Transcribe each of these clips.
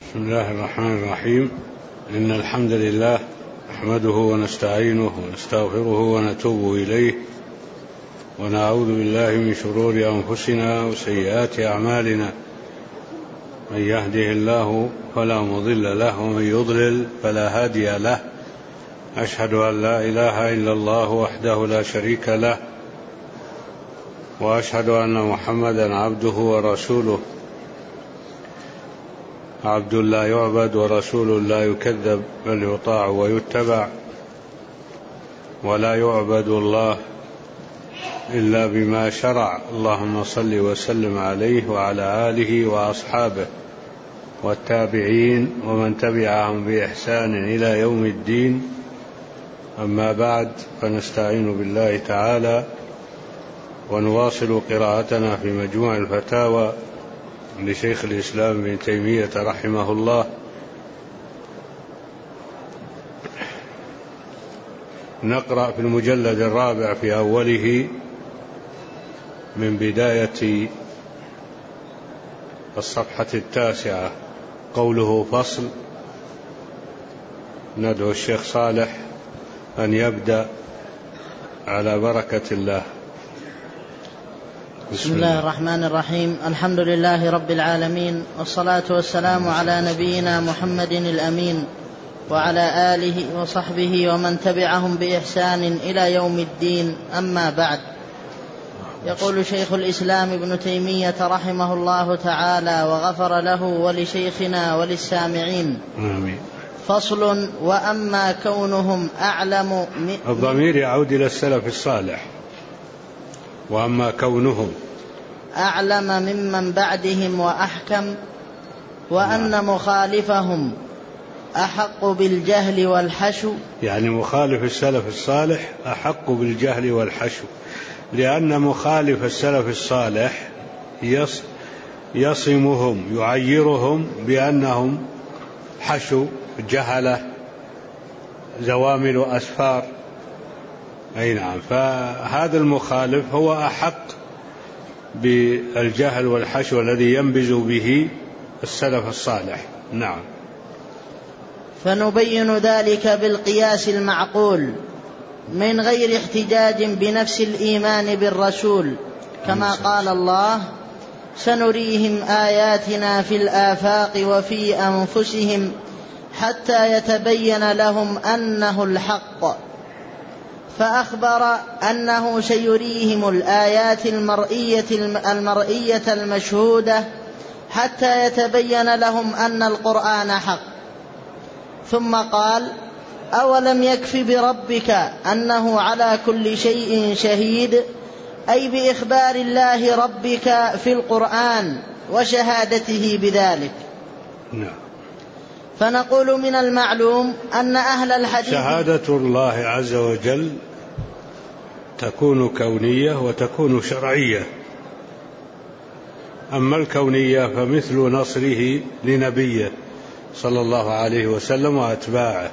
بسم الله الرحمن الرحيم. إن الحمد لله نحمده ونستعينه ونستغفره ونتوب إليه ونعوذ بالله من شرور أنفسنا وسيئات أعمالنا. من يهده الله فلا مضل له ومن يضلل فلا هادي له. أشهد أن لا إله إلا الله وحده لا شريك له، وأشهد أن محمدا عبده ورسوله، عبد لا يعبد ورسول لا يكذب، بل يطاع ويتبع، ولا يعبد الله إلا بما شرع. اللهم صل وسلم عليه وعلى آله وأصحابه والتابعين ومن تبعهم بإحسان إلى يوم الدين. أما بعد، فنستعين بالله تعالى ونواصل قراءتنا في مجموع الفتاوى لشيخ الإسلام ابن تيمية رحمه الله. نقرأ في المجلد الرابع في أوله من بداية الصفحة 9 قوله: فصل. ندعو الشيخ صالح أن يبدأ على بركة الله. بسم الله الرحمن الرحيم. الحمد لله رب العالمين، والصلاة والسلام على نبينا محمد الأمين وعلى آله وصحبه ومن تبعهم بإحسان إلى يوم الدين. أما بعد، يقول شيخ الإسلام ابن تيمية رحمه الله تعالى وغفر له ولشيخنا وللسامعين: آمين. فصل. وأما كونهم أعلم الضمير يعود إلى السلف الصالح. وأما كونهم أعلم ممن بعدهم وأحكم، وأن مخالفهم أحق بالجهل والحشو. يعني مخالف السلف الصالح أحق بالجهل والحشو، لأن مخالف السلف الصالح يصمهم يعيرهم بأنهم حشو، جهلة، زوامل أسفار. أي نعم، فهذا المخالف هو أحق بالجهل والحشو الذي ينبذ به السلف الصالح. نعم. فنبين ذلك بالقياس المعقول من غير احتجاج بنفس الإيمان بالرسول، كما قال الله: سنريهم آياتنا في الآفاق وفي أنفسهم حتى يتبين لهم أنه الحق. فأخبر أنه سيريهم الآيات المرئية المشهودة حتى يتبين لهم أن القرآن حق. ثم قال: أولم يكف بربك أنه على كل شيء شهيد، أي بإخبار الله ربك في القرآن وشهادته بذلك. نعم. فنقول من المعلوم أن أهل الحديث شهادة الله عز وجل تكون كونية وتكون شرعية. أما الكونية فمثل نصره لنبيه صلى الله عليه وسلم وأتباعه،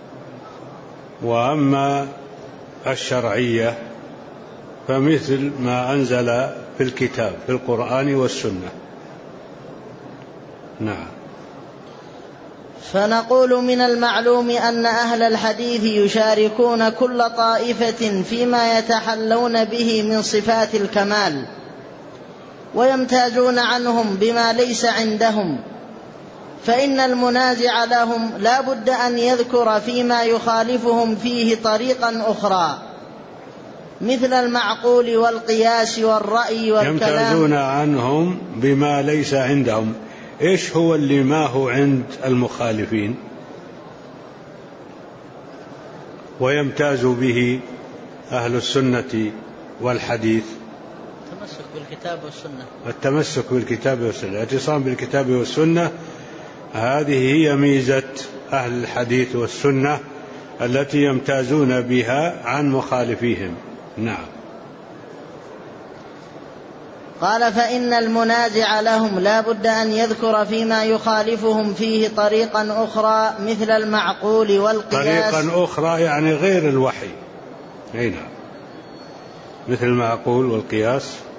وأما الشرعية فمثل ما أنزل في الكتاب في القرآن والسنة. نعم. فنقول من المعلوم أن أهل الحديث يشاركون كل طائفة فيما يتحلون به من صفات الكمال، ويمتازون عنهم بما ليس عندهم. فإن المنازع لهم لا بد أن يذكر فيما يخالفهم فيه طريقا أخرى، مثل المعقول والقياس والرأي والكلام. يمتازون عنهم بما ليس عندهم. إيش هو اللي ما هو عند المخالفين ويمتاز به أهل السنة والحديث؟ التمسك بالكتاب والسنة. التمسك بالكتاب والسنة، الاعتصام بالكتاب والسنة، هذه هي ميزة أهل الحديث والسنة التي يمتازون بها عن مخالفيهم. نعم. قال: فإن المنازع لهم لا بد أن يذكر فيما يخالفهم فيه طريقا أخرى، مثل المعقول والقياس. طريقا أخرى يعني غير الوحي. نعم. مثل المعقول والقياس.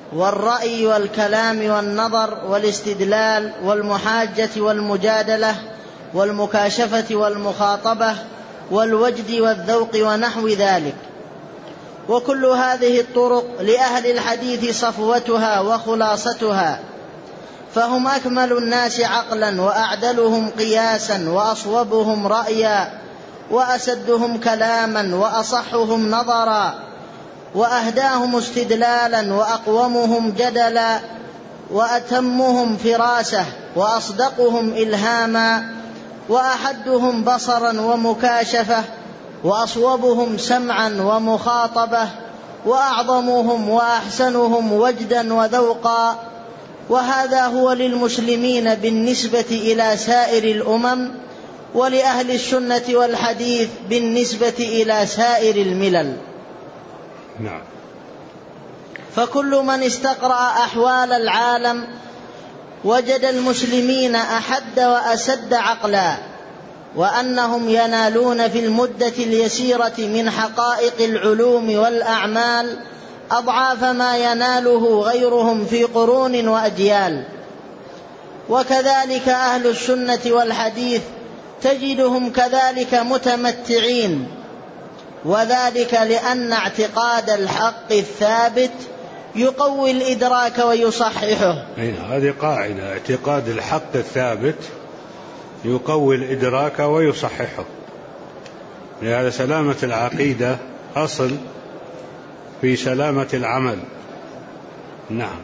والرأي والكلام والنظر والاستدلال والمحاجة والمجادلة والمكاشفة والمخاطبة والوجد والذوق ونحو ذلك. وكل هذه الطرق لأهل الحديث صفوتها وخلاصتها، فهم أكمل الناس عقلا وأعدلهم قياسا وأصوبهم رأيا وأسدهم كلاما وأصحهم نظرا وأهداهم استدلالا وأقومهم جدلا وأتمهم فراسة وأصدقهم إلهاما وأحدهم بصرا ومكاشفة وأصوبهم سمعا ومخاطبة وأعظمهم وأحسنهم وجدا وذوقا. وهذا هو للمسلمين بالنسبة إلى سائر الأمم، ولأهل السنة والحديث بالنسبة إلى سائر الملل. نعم. فكل من استقرأ أحوال العالم وجد المسلمين أحد وأسد عقلا، وأنهم ينالون في المدة اليسيرة من حقائق العلوم والأعمال أضعاف ما يناله غيرهم في قرون وأجيال. وكذلك أهل السنة والحديث تجدهم كذلك متمتعين، وذلك لأن اعتقاد الحق الثابت يقوي الإدراك ويصححه. هذه قاعدة، اعتقاد الحق الثابت يقوي الإدراك ويصححه. لهذا سلامة العقيدة أصل في سلامة العمل. نعم.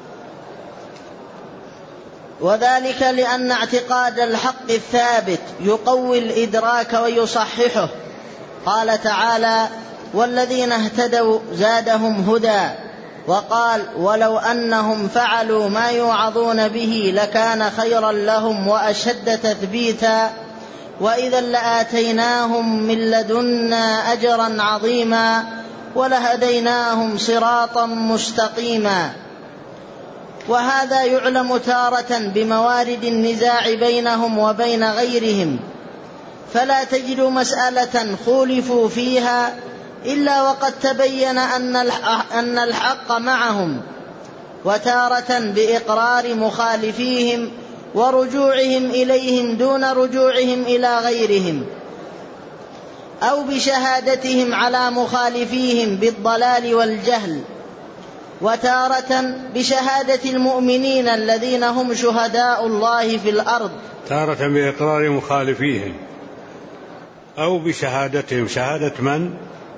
وذلك لأن اعتقاد الحق الثابت يقوي الإدراك ويصححه. قال تعالى: والذين اهتدوا زادهم هدى. وقال: ولو أنهم فعلوا ما يوعظون به لكان خيرا لهم وأشد تثبيتا وإذا لآتيناهم من لدنا أجرا عظيما ولهديناهم صراطا مستقيما. وهذا يعلم تارة بموارد النزاع بينهم وبين غيرهم، فلا تجد مسألة خولفوا فيها إلا وقد تبين أن الحق معهم، وتارة بإقرار مخالفيهم ورجوعهم إليهم دون رجوعهم إلى غيرهم، أو بشهادتهم على مخالفيهم بالضلال والجهل، وتارة بشهادة المؤمنين الذين هم شهداء الله في الأرض. تارة بإقرار مخالفيهم أو بشهادتهم. شهادة من؟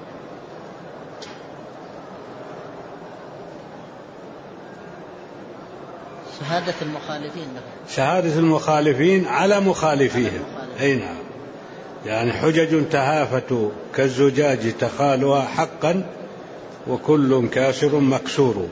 شهادة المخالفين. شهادة المخالفين على مخالفيهم. أي نعم. يعني حجج تهافت كالزجاج تخالها حقا وكل كاسر مكسور.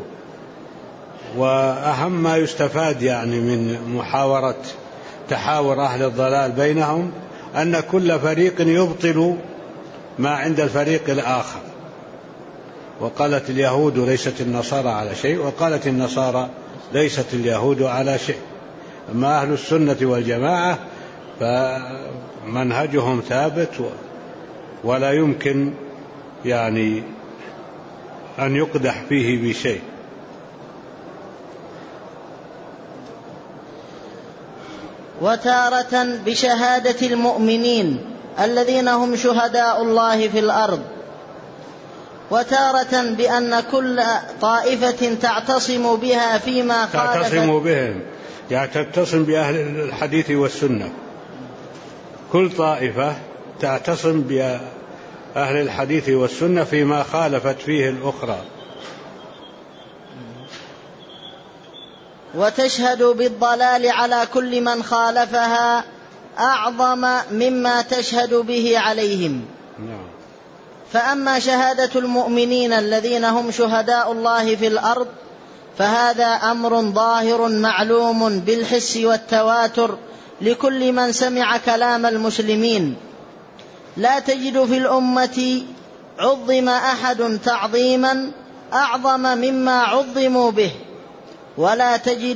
وأهم ما يستفاد يعني من تحاور أهل الضلال بينهم أن كل فريق يبطل ما عند الفريق الآخر. وقالت اليهود ليست النصارى على شيء، وقالت النصارى ليست اليهود على شيء. أما أهل السنة والجماعة فمنهجهم ثابت ولا يمكن يعني أن يقدح فيه بشيء. وتارة بشهادة المؤمنين الذين هم شهداء الله في الأرض، وتارة بأن كل طائفة تعتصم بها فيما خالفت. تعتصم بهم يعني تتصم بأهل الحديث والسنة. كل طائفة تعتصم بأهل الحديث والسنة فيما خالفت فيه الأخرى. وتشهد بالضلال على كل من خالفها أعظم مما تشهد به عليهم. فأما شهادة المؤمنين الذين هم شهداء الله في الأرض فهذا أمر ظاهر معلوم بالحس والتواتر لكل من سمع كلام المسلمين. لا تجد في الأمة عظم أحد تعظيما أعظم مما عظموا به، ولا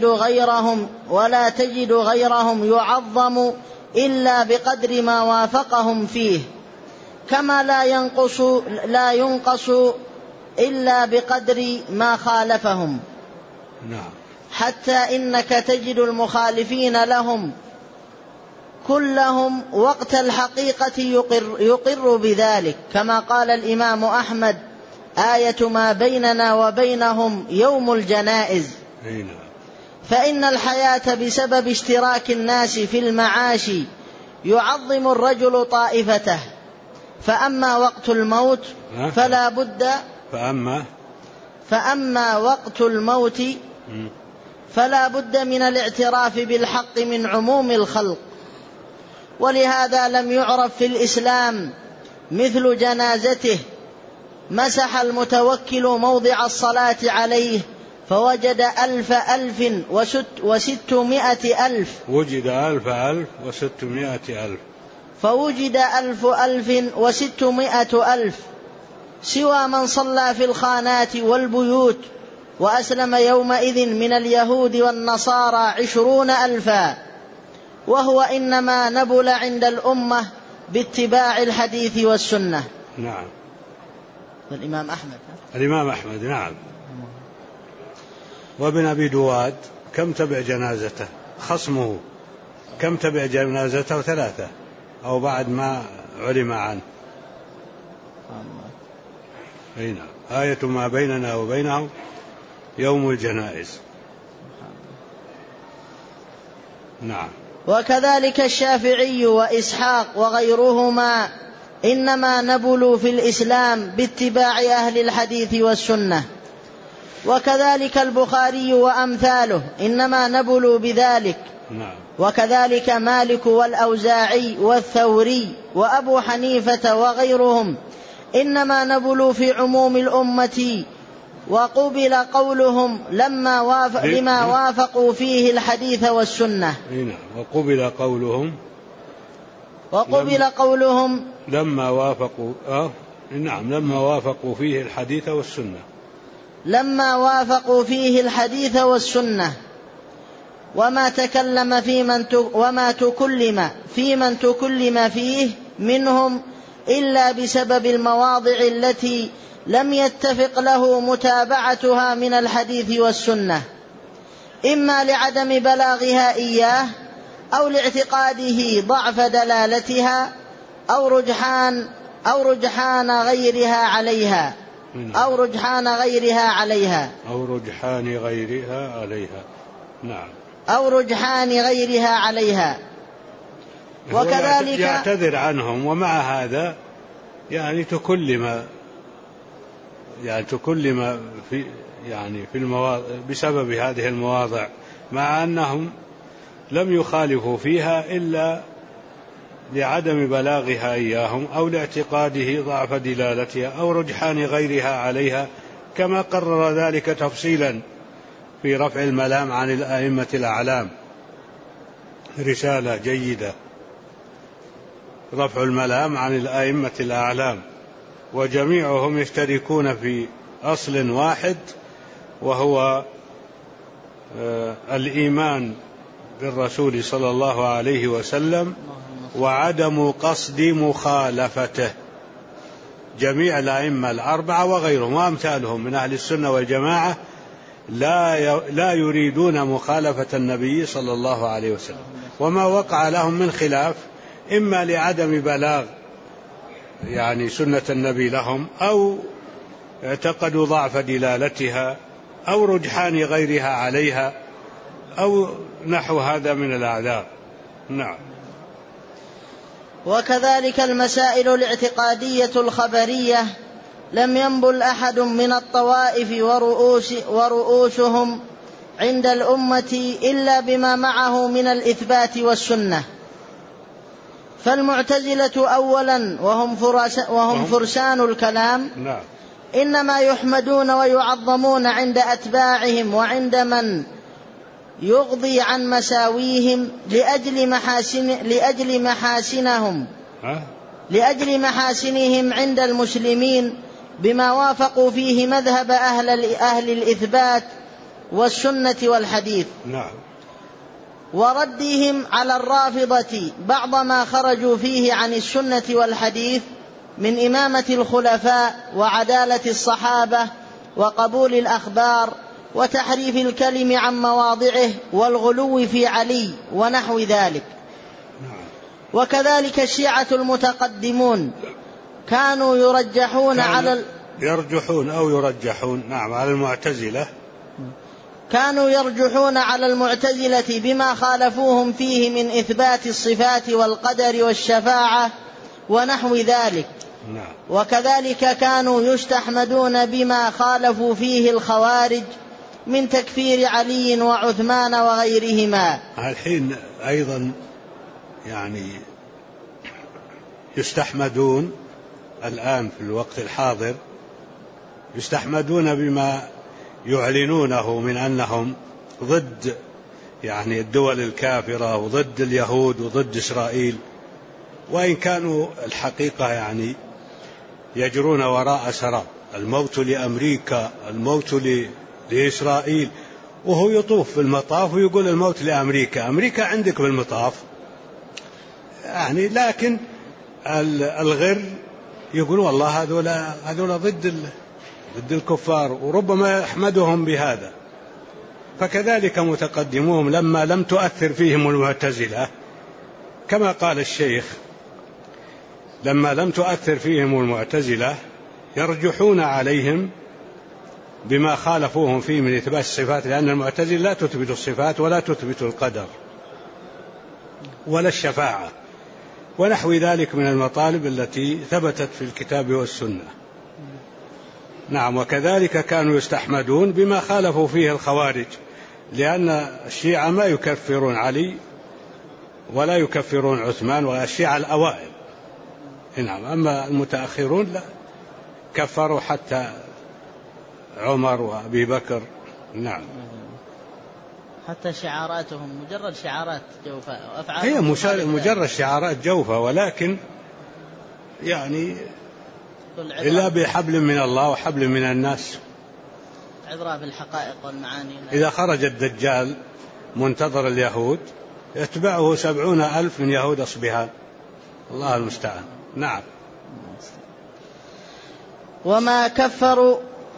تجد غيرهم يعظم إلا بقدر ما وافقهم فيه، كما لا ينقص إلا بقدر ما خالفهم. نعم. حتى إنك تجد المخالفين لهم كلهم وقت الحقيقة يقر بذلك، كما قال الإمام أحمد: آية ما بيننا وبينهم يوم الجنائز. فإن الحياة بسبب اشتراك الناس في المعاش يعظم الرجل طائفته، فأما وقت الموت فلا بد فأما وقت الموت فلا بد من الاعتراف بالحق من عموم الخلق. ولهذا لم يعرف في الإسلام مثل جنازته مسح المتوكل موضع الصلاة عليه فوجد 1,600,000 وجد 1,600,000 فوجد 1,600,000 سوى من صلى في الخانات والبيوت، وأسلم يومئذ من اليهود والنصارى 20,000، وهو إنما نبل عند الأمة باتباع الحديث والسنة. نعم. والإمام أحمد نعم. وابن أبي دواد كم تبع جنازته؟ خصمه كم تبع جنازته؟ 3 أو بعد ما علم عنه. نعم. آية ما بيننا وبينهم يوم الجنائز. نعم. وكذلك الشافعي وإسحاق وغيرهما إنما نبلوا في الإسلام باتباع أهل الحديث والسنة، وكذلك البخاري وأمثاله إنما نبلوا بذلك. نعم. وكذلك مالك والأوزاعي والثوري وأبو حنيفة وغيرهم إنما نبلوا في عموم الأمة، وقبل قولهم لما وافقوا فيه الحديث والسنة. وقبل قولهم لما وافقوا فيه الحديث والسنة. لما وافقوا فيه الحديث والسنة. وما تكلم في من تكلم فيه منهم إلا بسبب المواضع التي لم يتفق له متابعتها من الحديث والسنة، إما لعدم بلاغها إياه أو لاعتقاده ضعف دلالتها أو رجحان غيرها عليها. نعم. وكذلك يعتذر عنهم، ومع هذا يعني تكلم في المواضع بسبب هذه المواضع، مع أنهم لم يخالفوا فيها إلا لعدم بلاغها إياهم أو لاعتقاده ضعف دلالتها أو رجحان غيرها عليها، كما قرر ذلك تفصيلا في رفع الملام عن الأئمة الأعلام، رسالة جيدة، رفع الملام عن الأئمة الأعلام، وجميعهم يشتركون في أصل واحد، وهو الإيمان بالرسول صلى الله عليه وسلم وعدم قصد مخالفته. جميع الأئمة الأربعة وغيرهم وأمثالهم من أهل السنة والجماعة لا يريدون مخالفة النبي صلى الله عليه وسلم، وما وقع لهم من خلاف إما لعدم بلاغ سنة النبي لهم، أو اعتقدوا ضعف دلالتها، أو رجحان غيرها عليها، أو نحو هذا من الأعذار. نعم. وكذلك المسائل الاعتقادية الخبرية لم ينبل أحد من الطوائف ورؤوسهم عند الأمة إلا بما معه من الإثبات والسنة. فالمعتزلة أولا وهم فرسان الكلام إنما يحمدون ويعظمون عند أتباعهم وعند من يغضي عن مساويهم لأجل محاسنهم عند المسلمين بما وافقوا فيه مذهب أهل الإثبات والسنة والحديث. وردهم على الرافضة بعض ما خرجوا فيه عن السنة والحديث من إمامة الخلفاء وعدالة الصحابة وقبول الأخبار وتحريف الكلم عن مواضعه والغلو في علي ونحو ذلك. وكذلك الشيعة المتقدمون كانوا يرجحون على المعتزلة، كانوا يرجحون على المعتزلة بما خالفوهم فيه من إثبات الصفات والقدر والشفاعة ونحو ذلك. وكذلك كانوا يستحمدون بما خالفوا فيه الخوارج من تكفير علي وعثمان وغيرهما. الحين أيضا يعني يستحمدون الآن في الوقت الحاضر، يستحمدون بما يعلنونه من أنهم ضد يعني الدول الكافرة وضد اليهود وضد إسرائيل، وإن كانوا الحقيقة يعني يجرون وراء سراب، الموت لأمريكا، الموت لإسرائيل، وهو يطوف في المطاف ويقول الموت لأمريكا، أمريكا عندك بالمطاف يعني. لكن الغر يقول والله هذول ضد الكفار، وربما يحمدهم بهذا. فكذلك متقدموهم لما لم تؤثر فيهم المعتزلة، كما قال الشيخ لما لم تؤثر فيهم المعتزلة يرجحون عليهم بما خالفوهم فيه من إثبات الصفات، لأن المعتزلة لا تثبت الصفات ولا تثبت القدر ولا الشفاعة ونحو ذلك من المطالب التي ثبتت في الكتاب والسنة. نعم. وكذلك كانوا يستحمدون بما خالفوا فيه الخوارج، لأن الشيعة ما يكفرون علي ولا يكفرون عثمان والشيعة الأوائل. نعم. أما المتأخرون لا، كفروا حتى عمر وأبي بكر. نعم. حتى شعاراتهم مجرد شعارات جوفاء، هي مجرد شعارات جوفاء، ولكن يعني إلا بحبل من الله وحبل من الناس. عبرة بالحقائق والمعاني. إذا خرج الدجال منتظر اليهود يتبعه 70,000 من يهود أصبهان، الله المستعان. نعم. وما كفروا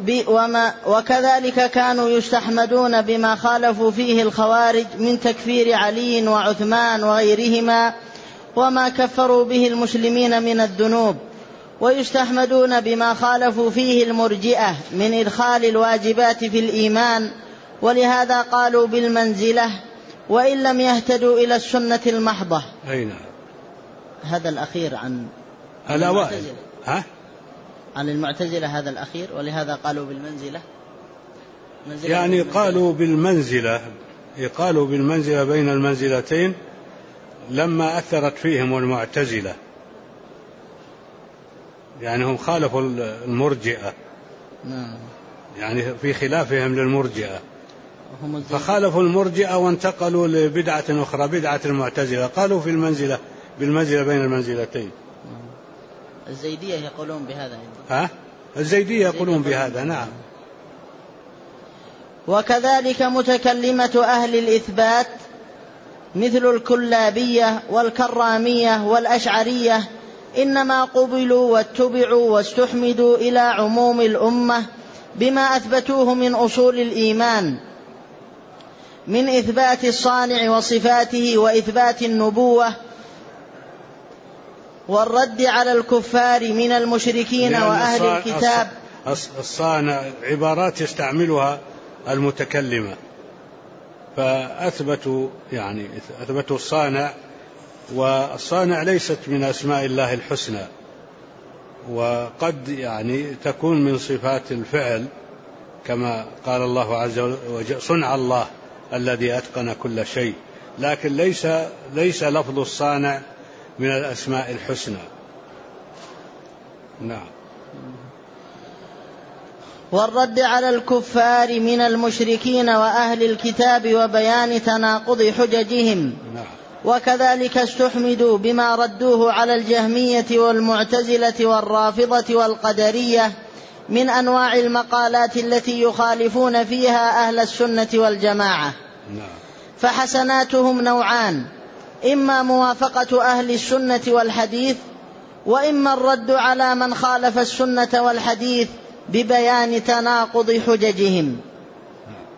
وكذلك كانوا يستحمدون بما خالفوا فيه الخوارج من تكفير علي وعثمان وغيرهما وما كفروا به المسلمين من الذنوب، ويستحمدون بما خالفوا فيه المرجئة من إدخال الواجبات في الإيمان، ولهذا قالوا بالمنزلة وإن لم يهتدوا إلى السنة المحضة. أين هذا الأخير عن الأوائل؟ عن المعتزلة هذا الأخير، ولهذا قالوا بالمنزلة. يعني قالوا بالمنزلة بين المنزلتين لما أثرت فيهم المعتزلة، يعني هم خالفوا المرجئة، يعني في خلافهم للمرجئة، فخالفوا المرجئة وانتقلوا لبدعة أخرى، بدعة المعتزلة، قالوا بالمنزلة بين المنزلتين. الزيدية يقولون بهذا. الزيدية يقولون بهذا. نعم. وكذلك متكلمة أهل الإثبات مثل الكلابية والكرامية والأشعرية إنما قبلوا واتبعوا واستحمدوا إلى عموم الأمة بما أثبتوه من أصول الإيمان من إثبات الصانع وصفاته وإثبات النبوة والرد على الكفار من المشركين وأهل الكتاب. الصانع عبارات يستعملها المتكلمة، فأثبتوا الصانع، والصانع ليست من أسماء الله الحسنى، وقد تكون من صفات الفعل كما قال الله عز وجل صنع الله الذي أتقن كل شيء، لكن ليس لفظ الصانع من الأسماء الحسنى. نعم. والرد على الكفار من المشركين وأهل الكتاب وبيان تناقض حججهم. نعم. وكذلك استحمدوا بما ردوه على الجهمية والمعتزلة والرافضة والقدرية من أنواع المقالات التي يخالفون فيها أهل السنة والجماعة. نعم. فحسناتهم نوعان: إما موافقة أهل السنة والحديث، وإما الرد على من خالف السنة والحديث ببيان تناقض حججهم.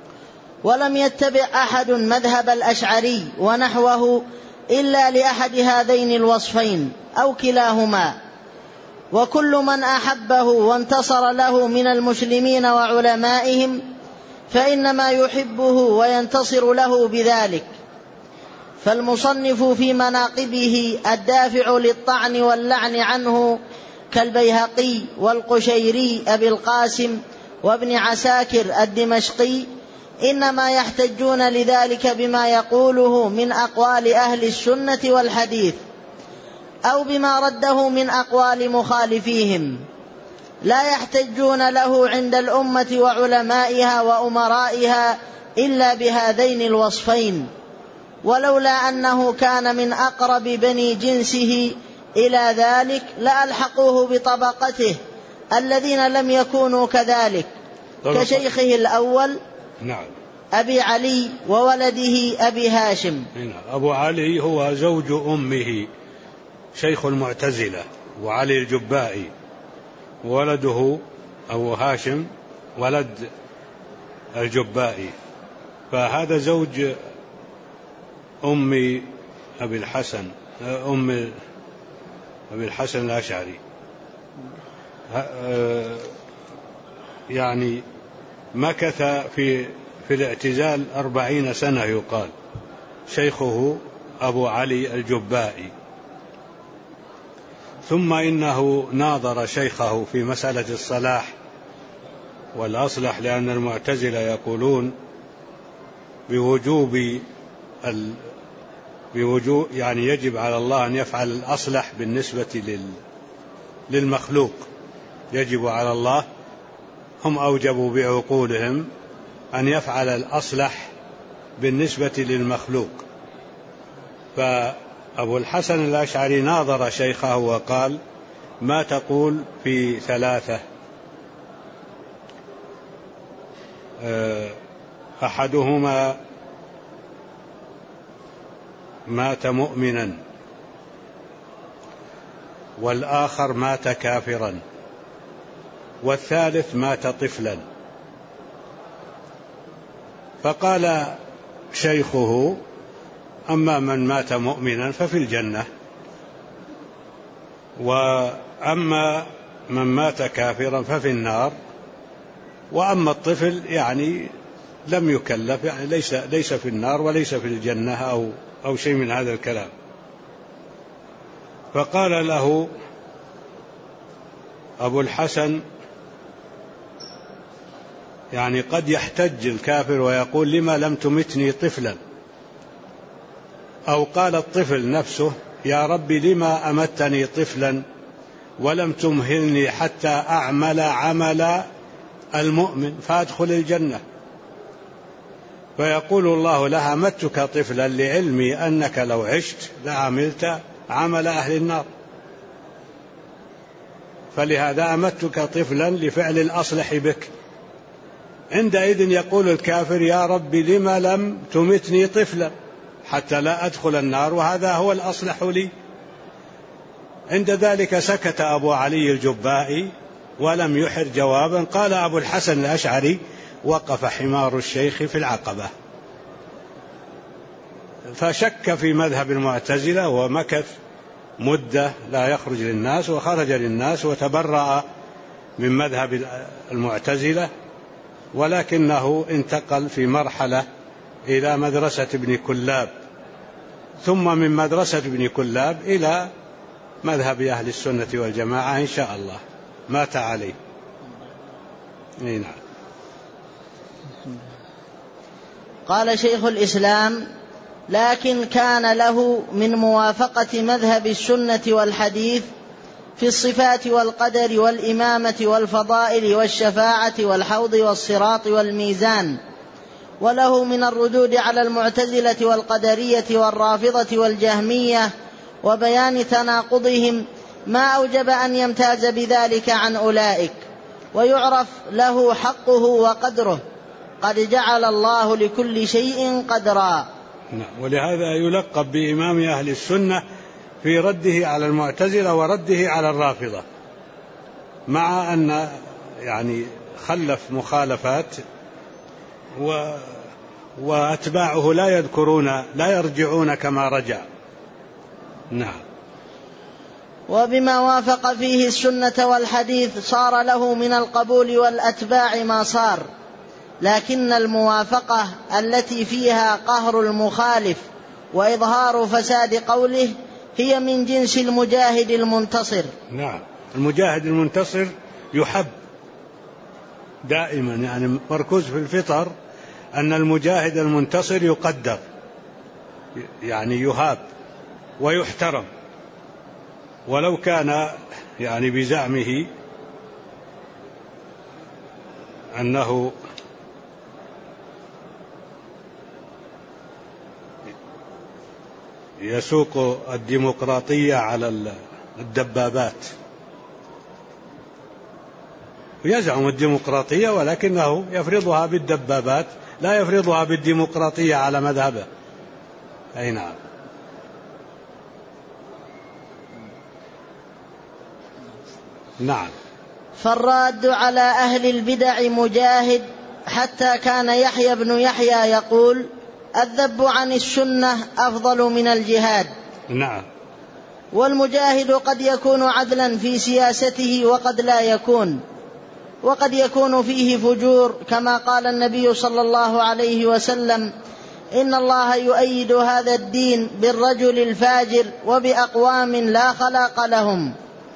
ولم يتبع أحد مذهب الأشعري ونحوه إلا لأحد هذين الوصفين أو كلاهما، وكل من أحبه وانتصر له من المسلمين وعلمائهم فإنما يحبه وينتصر له بذلك. فالمصنف في مناقبه الدافع للطعن واللعن عنه كالبيهقي والقشيري أبي القاسم وابن عساكر الدمشقي إنما يحتجون لذلك بما يقوله من أقوال أهل السنة والحديث أو بما رده من أقوال مخالفيهم، لا يحتجون له عند الأمة وعلمائها وأمرائها إلا بهذين الوصفين، ولولا أنه كان من أقرب بني جنسه إلى ذلك لألحقوه بطبقته الذين لم يكونوا كذلك كشيخه الأول أبي علي وولده أبي هاشم. أبو علي هو زوج أمه شيخ المعتزلة وعلي الجبائي، وولده أبو هاشم ولد الجبائي، فهذا زوج أم أبي الحسن الأشعري. يعني مكث في الاعتزال 40 سنة يقال، شيخه أبو علي الجبائي. ثم إنه ناظر شيخه في مسألة الصلاح والأصلح، لأن المعتزلة يقولون بوجوب يعني يجب على الله أن يفعل الأصلح بالنسبة للمخلوق، يجب على الله، هم أوجبوا بعقولهم أن يفعل الأصلح بالنسبة للمخلوق. فأبو الحسن الأشعري ناظر شيخه وقال: ما تقول في 3؟ أحدهما مات مؤمنا، والآخر مات كافرا، والثالث مات طفلا. فقال شيخه: أما من مات مؤمنا ففي الجنة، وأما من مات كافرا ففي النار، وأما الطفل يعني لم يكلف، يعني ليس في النار وليس في الجنة أو شيء من هذا الكلام. فقال له أبو الحسن: يعني قد يحتج الكافر ويقول: لما لم تمتني طفلا؟ أو قال الطفل نفسه: يا رب لما أمتني طفلا ولم تمهلني حتى أعمل عمل المؤمن فأدخل الجنة؟ فيقول الله له: أمتك طفلا لعلمي أنك لو عشت لعملت عمل أهل النار، فلهذا أمتك طفلا لفعل الأصلح بك. عندئذ يقول الكافر: يا رب لما لم تمتني طفلا حتى لا أدخل النار، وهذا هو الأصلح لي. عند ذلك سكت أبو علي الجبائي ولم يحر جوابا. قال أبو الحسن الأشعري: وقف حمار الشيخ في العقبة. فشك في مذهب المعتزلة ومكث مدة لا يخرج للناس، وخرج للناس وتبرأ من مذهب المعتزلة، ولكنه انتقل في مرحلة إلى مدرسة ابن كلاب، ثم من مدرسة ابن كلاب إلى مذهب أهل السنة والجماعة إن شاء الله، مات عليه. نعم. قال شيخ الإسلام: لكن كان له من موافقة مذهب السنة والحديث في الصفات والقدر والإمامة والفضائل والشفاعة والحوض والصراط والميزان، وله من الردود على المعتزلة والقدرية والرافضة والجهمية وبيان تناقضهم ما أوجب أن يمتاز بذلك عن أولئك، ويعرف له حقه وقدره، قد جعل الله لكل شيء قدرا. ولهذا يلقب بإمام أهل السنة في رده على المعتزلة ورده على الرافضة، مع أن يعني خلف مخالفات وأتباعه لا يذكرون لا يرجعون كما رجع. نعم. وبما وافق فيه السنة والحديث صار له من القبول والأتباع ما صار، لكن الموافقة التي فيها قهر المخالف وإظهار فساد قوله هي من جنس المجاهد المنتصر. نعم، المجاهد المنتصر يحب دائما، يعني مركوز في الفطر أن المجاهد المنتصر يقدر، يعني يهاب ويحترم، ولو كان يعني بزعمه أنه يسوق الديمقراطية على الدبابات، يزعم الديمقراطية ولكنه يفرضها بالدبابات، لا يفرضها بالديمقراطية على مذهبه. أي نعم. نعم. فالراد على أهل البدع مجاهد، حتى كان يحيى بن يحيى يقول: الذب عن السنة أفضل من الجهاد. نعم. والمجاهد قد يكون عدلا في سياسته وقد لا يكون، وقد يكون فيه فجور، كما قال النبي صلى الله عليه وسلم: إن الله يؤيد هذا الدين بالرجل الفاجر وبأقوام لا خلاق لهم.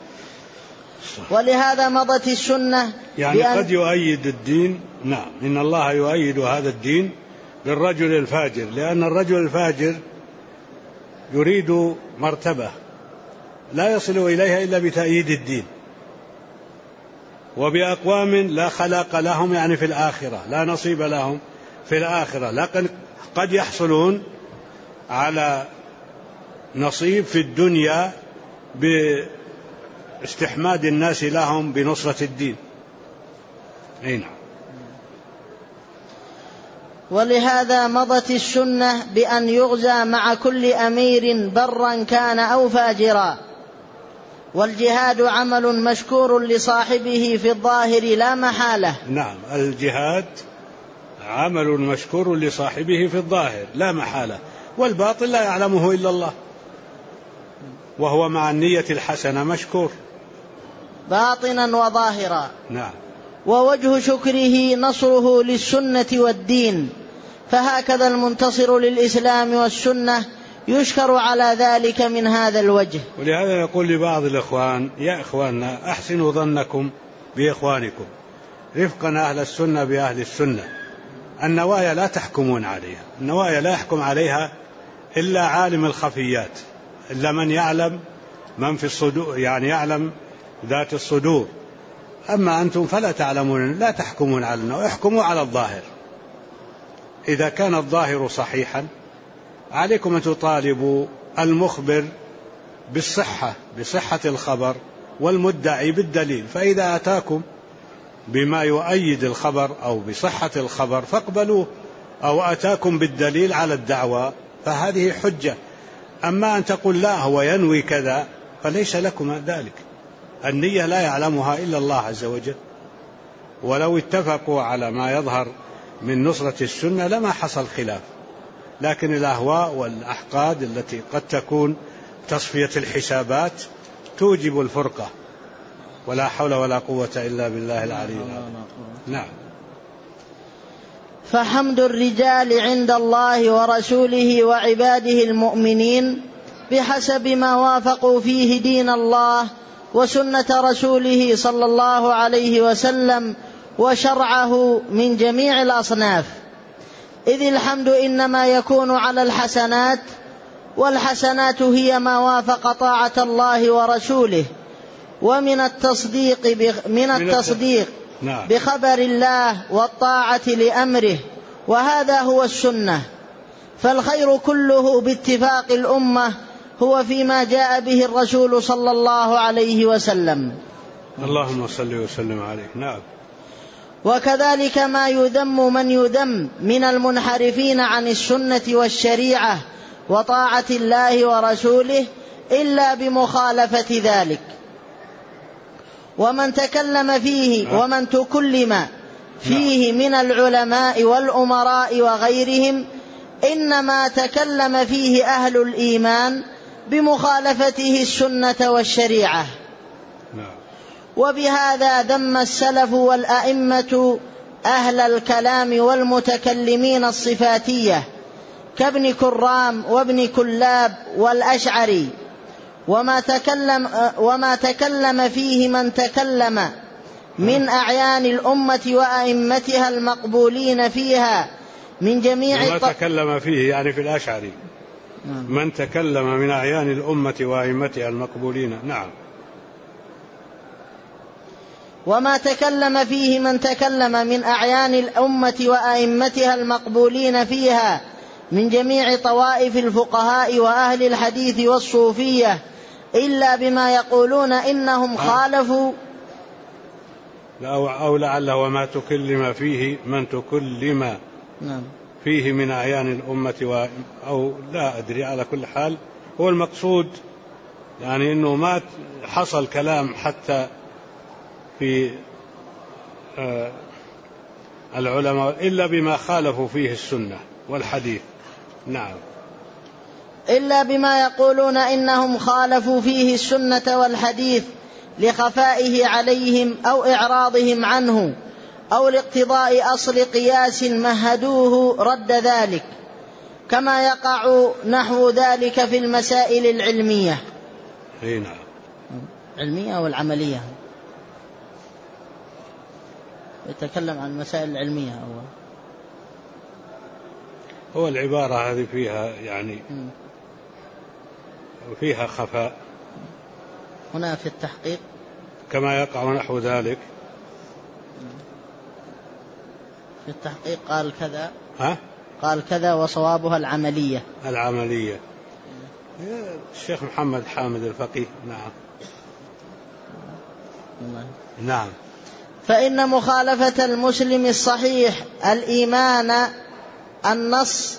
ولهذا مضت السنة يعني قد يؤيد الدين. نعم، إن الله يؤيد هذا الدين بالرجل الفاجر، لأن الرجل الفاجر يريد مرتبة لا يصل إليها إلا بتأييد الدين، وبأقوام لا خلاق لهم، يعني في الآخرة لا نصيب لهم في الآخرة، لكن قد يحصلون على نصيب في الدنيا باستحماد الناس لهم بنصرة الدين. أي نعم. ولهذا مضت السنة بأن يغزى مع كل أمير برا كان أو فاجرا. والجهاد عمل مشكور لصاحبه في الظاهر لا محالة. نعم، الجهاد عمل مشكور لصاحبه في الظاهر لا محالة، والباطل لا يعلمه إلا الله، وهو مع النية الحسنة مشكور باطنا وظاهرا. نعم. ووجه شكره نصره للسنة والدين، فهكذا المنتصر للإسلام والسنة يشكر على ذلك من هذا الوجه. ولهذا يقول لبعض الإخوان: يا إخواننا أحسنوا ظنكم بإخوانكم، رفقا أهل السنة بأهل السنة. النوايا لا تحكمون عليها، النوايا لا يحكم عليها إلا عالم الخفيات، إلا من يعلم من في الصدور، يعني يعلم ذات الصدور. أما أنتم فلا تعلمون، لا تحكمون علينا، احكموا على الظاهر. إذا كان الظاهر صحيحا عليكم أن تطالبوا المخبر بصحة الخبر والمدعي بالدليل، فإذا أتاكم بما يؤيد الخبر أو بصحة الخبر فاقبلوه، أو أتاكم بالدليل على الدعوى فهذه حجة. أما أن تقول لا هو ينوي كذا فليس لكم ذلك، النية لا يعلمها إلا الله عز وجل. ولو اتفقوا على ما يظهر من نصرة السنة لما حصل خلاف، لكن الأهواء والأحقاد التي قد تكون تصفية الحسابات توجب الفرقة، ولا حول ولا قوة إلا بالله العلي العظيم. نعم. فحمد الرجال عند الله ورسوله وعباده المؤمنين بحسب ما وافقوا فيه دين الله وسنة رسوله صلى الله عليه وسلم وشرعه من جميع الأصناف، إذ الحمد إنما يكون على الحسنات، والحسنات هي ما وافق طاعة الله ورسوله، ومن التصديق بخبر الله والطاعة لأمره، وهذا هو السنة. فالخير كله باتفاق الأمة هو فيما جاء به الرسول صلى الله عليه وسلم. اللهم صل وسلم عليه. نعم. وكذلك ما يذم من يذم من المنحرفين عن السنة والشريعة وطاعة الله ورسوله إلا بمخالفة ذلك. ومن تكلم فيه ومن تكلم فيه من العلماء والأمراء وغيرهم إنما تكلم فيه أهل الإيمان بمخالفته السنة والشريعة. وبهذا ذم السلف والأئمة أهل الكلام والمتكلمين الصفاتية كابن كرام وابن كلاب والأشعري، وما تكلم فيه من تكلم من أعيان الأمة وأئمتها المقبولين فيها من جميع ما تكلم فيه يعني في الأشعري من تكلم من أعيان الأمة وأئمتها المقبولين. نعم. وما تكلم فيه من تكلم من أعيان الأمة وأئمتها المقبولين فيها من جميع طوائف الفقهاء وأهل الحديث والصوفية إلا بما يقولون إنهم خالفوا أو لعله وما تكلم فيه من تكلم فيه من أعيان الأمة أو لا أدري. على كل حال هو المقصود يعني أنه ما حصل كلام حتى في العلماء إلا بما خالفوا فيه السنة والحديث. نعم. إلا بما يقولون إنهم خالفوا فيه السنة والحديث لخفائه عليهم أو إعراضهم عنه أو لاقتضاء أصل قياس مهدوه رد ذلك، كما يقع نحو ذلك في المسائل العلمية. نعم. علمية والعملية، يتكلم عن المسائل العلمية هو العبارة هذه فيها يعني وفيها خفاء. هنا في التحقيق كما يقع نحو ذلك. في التحقيق قال كذا قال كذا وصوابها العملية. العملية. الشيخ محمد حامد الفقيه. نعم. نعم. فإن مخالفة المسلم الصحيح الإيمان النص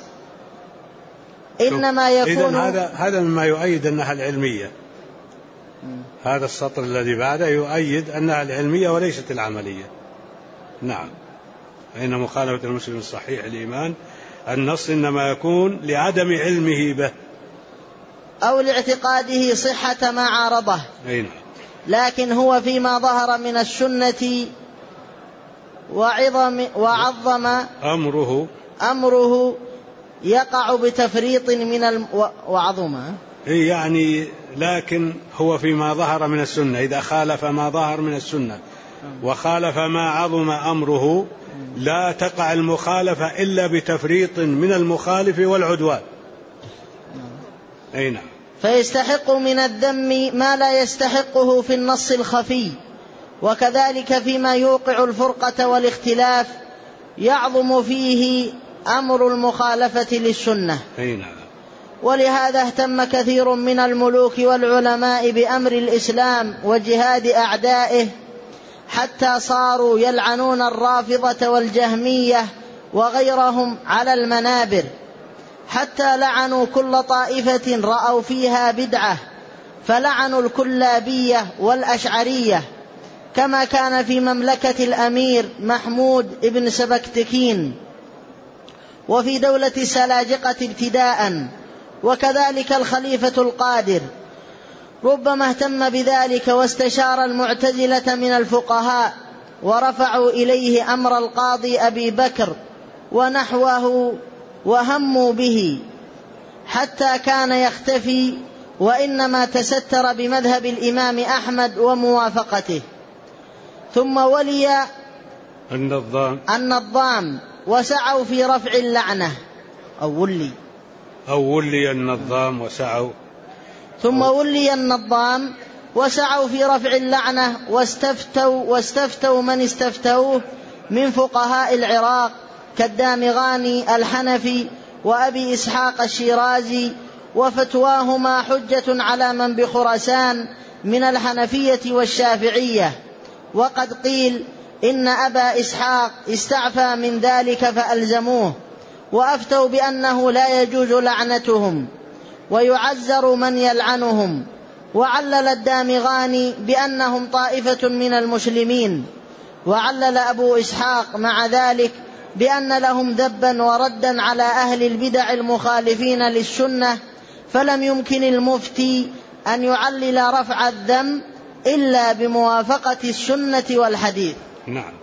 إنما يكون هذا مما يؤيد أنها العلمية. هذا السطر الذي بعده يؤيد أنها العلمية وليست العملية. نعم. فإن مخالفة المسلم الصحيح الإيمان النص إنما يكون لعدم علمه به أو لاعتقاده صحة ما عارضه. نعم. لكن هو فيما ظهر من السنة وعظم أمره يقع بتفريط من وعظمه. يعني لكن هو فيما ظهر من السنة، إذا خالف ما ظهر من السنة وخالف ما عظم أمره لا تقع المخالفة إلا بتفريط من المخالف والعدوان. نعم. فيستحق من الذم ما لا يستحقه في النص الخفي، وكذلك فيما يوقع الفرقة والاختلاف يعظم فيه أمر المخالفة للسنة. نعم. ولهذا اهتم كثير من الملوك والعلماء بأمر الإسلام وجهاد أعدائه، حتى صاروا يلعنون الرافضة والجهمية وغيرهم على المنابر، حتى لعنوا كل طائفة رأوا فيها بدعة، فلعنوا الكلابية والأشعرية، كما كان في مملكة الأمير محمود ابن سبكتكين وفي دولة السلاجقة ابتداء، وكذلك الخليفة القادر ربما اهتم بذلك واستشار المعتزلة من الفقهاء ورفعوا إليه أمر القاضي أبي بكر ونحوه وهموا به حتى كان يختفي، وإنما تستر بمذهب الإمام أحمد وموافقته. ثم ولي النظام وسعوا في رفع اللعنة أو ولي النظام وسعوا ثم ولي النظام وسعوا في رفع اللعنة واستفتوا من استفتوه من فقهاء العراق كالدامغاني الحنفي وأبي إسحاق الشيرازي، وفتواهما حجة على من بخراسان من الحنفية والشافعية. وقد قيل إن أبا إسحاق استعفى من ذلك فألزموه، وأفتوا بأنه لا يجوز لعنتهم ويعزر من يلعنهم. وعلل الدامغاني بأنهم طائفة من المسلمين، وعلل أبو إسحاق مع ذلك بأن لهم ذبا وردا على أهل البدع المخالفين للسنة، فلم يمكن المفتي أن يعلل رفع الذم إلا بموافقة السنة والحديث. نعم.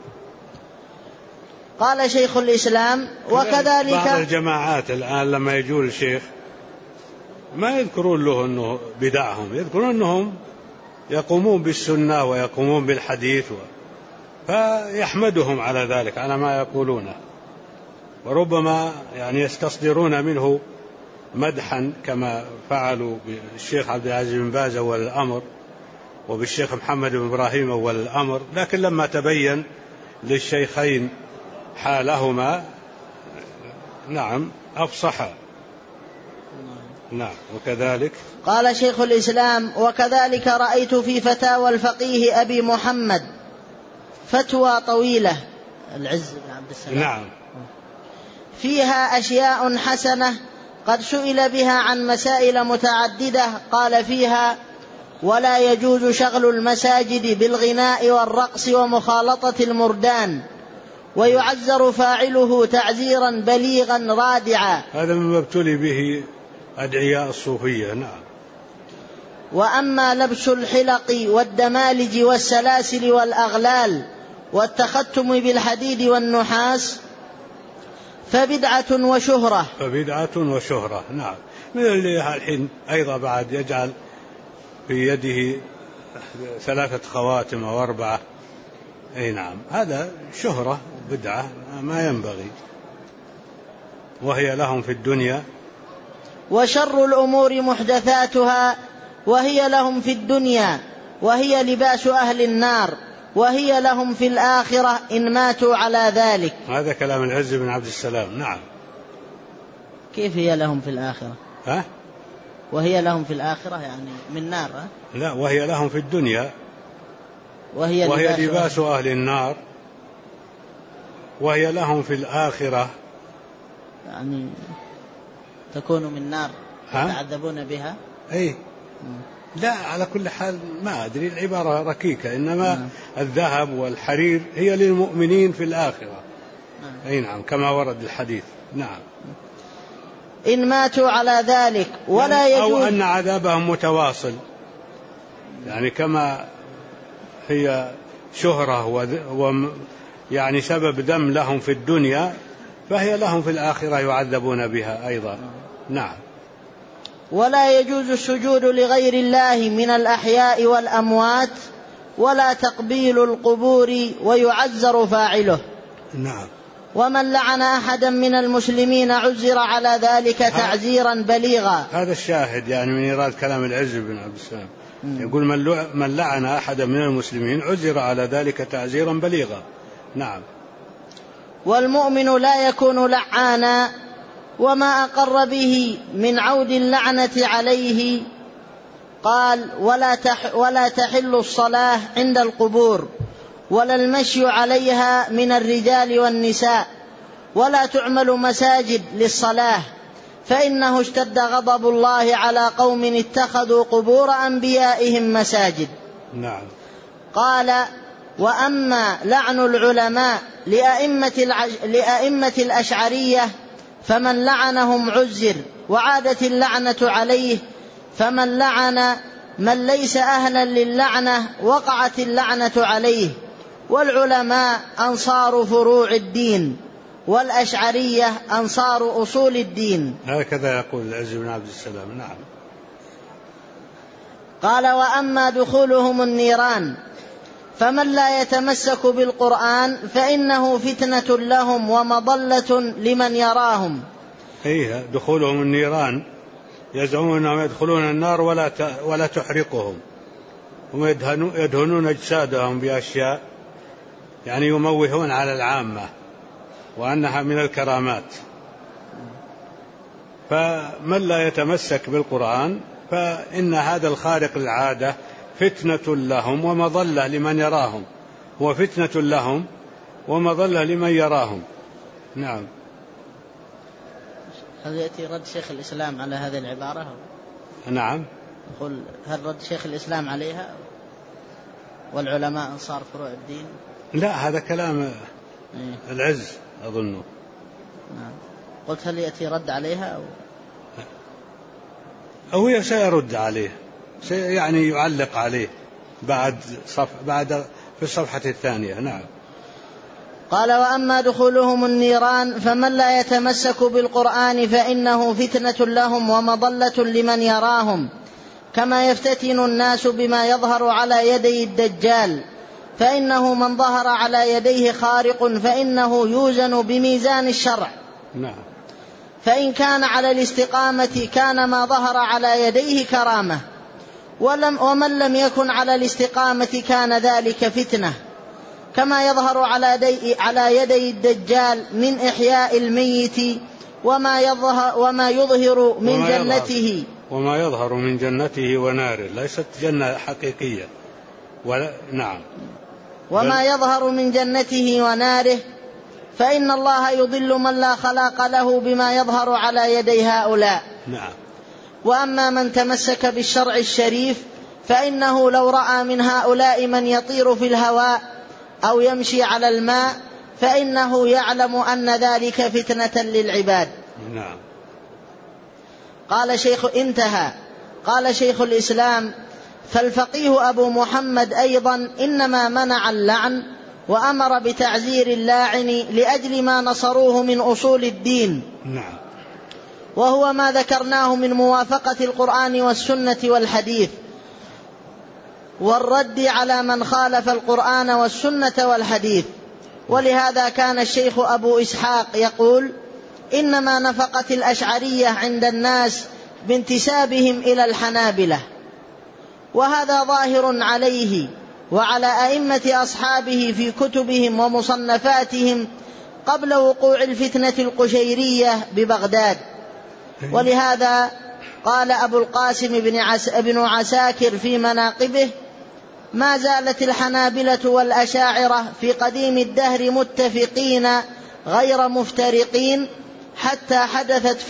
قال شيخ الإسلام وكذلك بعض الجماعات الآن لما يجوا الشيخ ما يذكرون له أنه بدعهم، يذكرون أنهم يقومون بالسنة ويقومون بالحديث فيحمدهم على ذلك، على ما يقولونه، وربما يعني يستصدرون منه مدحا كما فعلوا بالشيخ عبد العزيز بن باز أول الأمر وبالشيخ محمد بن إبراهيم أول الأمر، لكن لما تبين للشيخين حالهما نعم أفصحا. نعم. وكذلك قال شيخ الإسلام وكذلك رأيت في فتاوى الفقيه أبي محمد فتوى طويلة العز بن عبد السلام نعم فيها أشياء حسنة قد سئل بها عن مسائل متعددة. قال فيها ولا يجوز شغل المساجد بالغناء والرقص ومخالطة المردان، ويعزر فاعله تعزيرا بليغا رادعا. هذا مما ابتلي به أدعياء الصوفية. نعم. وأما لبس الحلق والدمالج والسلاسل والأغلال والتختم بالحديد والنحاس فبدعة وشهرة. نعم. من اللي الحين أيضا بعد يجعل في يده 3 خواتم أو 4. أي نعم، هذا شهرة بدعة ما ينبغي، وهي لهم في الدنيا. وشر الأمور محدثاتها وهي لهم في الدنيا وهي لباس أهل النار وهي لهم في الآخرة إن ماتوا على ذلك. هذا كلام العز بن عبد السلام. نعم. كيف هي لهم في الآخرة؟ وهي لهم في الآخرة يعني من نار. لا، وهي لهم في الدنيا وهي لباس أهل النار وهي لهم في الآخرة يعني تكون من نار يتعذبون بها. أي لا، على كل حال ما أدري، العبارة ركيكة، إنما الذهب والحرير هي للمؤمنين في الآخرة. أي نعم، كما ورد الحديث. نعم. إن ماتوا على ذلك ولا يجوز، أو أن عذابهم متواصل، يعني كما هي شهرة يعني سبب ذم لهم في الدنيا، فهي لهم في الآخرة يعذبون بها أيضا. نعم. ولا يجوز السجود لغير الله من الأحياء والأموات ولا تقبيل القبور ويعزر فاعله. نعم. ومن لعن أحدا من المسلمين عزر على ذلك تعزيرا بليغا. هذا الشاهد يعني من إيراد كلام العز بن عبد السلام، يقول من لعن أحدا من المسلمين عزر على ذلك تعزيرا بليغا. نعم. والمؤمن لا يكون لعانا، وما أقر به من عود اللعنة عليه. قال ولا تحل الصلاة عند القبور ولا المشي عليها من الرجال والنساء، ولا تعمل مساجد للصلاة، فإنه اشتد غضب الله على قوم اتخذوا قبور أنبيائهم مساجد. نعم. قال وأما لعن العلماء لأئمة الأشعرية فمن لعنهم عزر، وعادت اللعنة عليه، فمن لعن من ليس أهلا للعنة وقعت اللعنة عليه. والعلماء أنصار فروع الدين والأشعرية أنصار أصول الدين. هكذا يقول العز بن عبد السلام. نعم. قال وأما دخولهم النيران فمن لا يتمسك بالقرآن فإنه فتنة لهم ومضلة لمن يراهم. دخولهم النيران يزعمون أنهم يدخلون النار ولا تحرقهم، هم يدهنون أجسادهم بأشياء يعني يموهون على العامة وأنها من الكرامات. فمن لا يتمسك بالقرآن فإن هذا الخارق العادة فتنة لهم ومضلة لمن يراهم، هو فتنة لهم ومضلة لمن يراهم. نعم. هل يأتي رد شيخ الإسلام على هذه العبارة؟ نعم. يقول هل رد شيخ الإسلام عليها والعلماء أنصار فروع الدين؟ لا، هذا كلام العز أظنه. نعم. قلت هل يأتي رد عليها أو سيرد عليه، يعني يعلق عليه بعد في الصفحة الثانية. نعم. قال: وأما دخولهم النيران فمن لا يتمسك بالقرآن فإنه فتنة لهم ومضلة لمن يراهم، كما يفتتن الناس بما يظهر على يدي الدجال، فإنه من ظهر على يديه خارق فإنه يوزن بميزان الشرع. نعم. فإن كان على الاستقامة كان ما ظهر على يديه كرامة، ومن لم يكن على الاستقامة كان ذلك فتنة، كما يظهر على يدي الدجال من إحياء الميت وما يظهر من جنته وناره، ليست جنة حقيقية نعم. وما يظهر من جنته وناره، فإن الله يضل من لا خلاق له بما يظهر على يدي هؤلاء. نعم. وأما من تمسك بالشرع الشريف فإنه لو رأى من هؤلاء من يطير في الهواء أو يمشي على الماء فإنه يعلم أن ذلك فتنة للعباد. نعم. قال شيخ الإسلام: فالفقيه أبو محمد أيضا إنما منع اللعن وأمر بتعزير اللاعن لأجل ما نصروه من أصول الدين. نعم. وهو ما ذكرناه من موافقة القرآن والسنة والحديث والرد على من خالف القرآن والسنة والحديث. ولهذا كان الشيخ أبو إسحاق يقول: إنما نفقت الأشعرية عند الناس بانتسابهم إلى الحنابلة، وهذا ظاهر عليه وعلى أئمة أصحابه في كتبهم ومصنفاتهم قبل وقوع الفتنة القشيرية ببغداد. ولهذا قال أبو القاسم بن عساكر في مناقبه: ما زالت الحنابلة والأشاعرة في قديم الدهر متفقين غير مفترقين حتى حدثت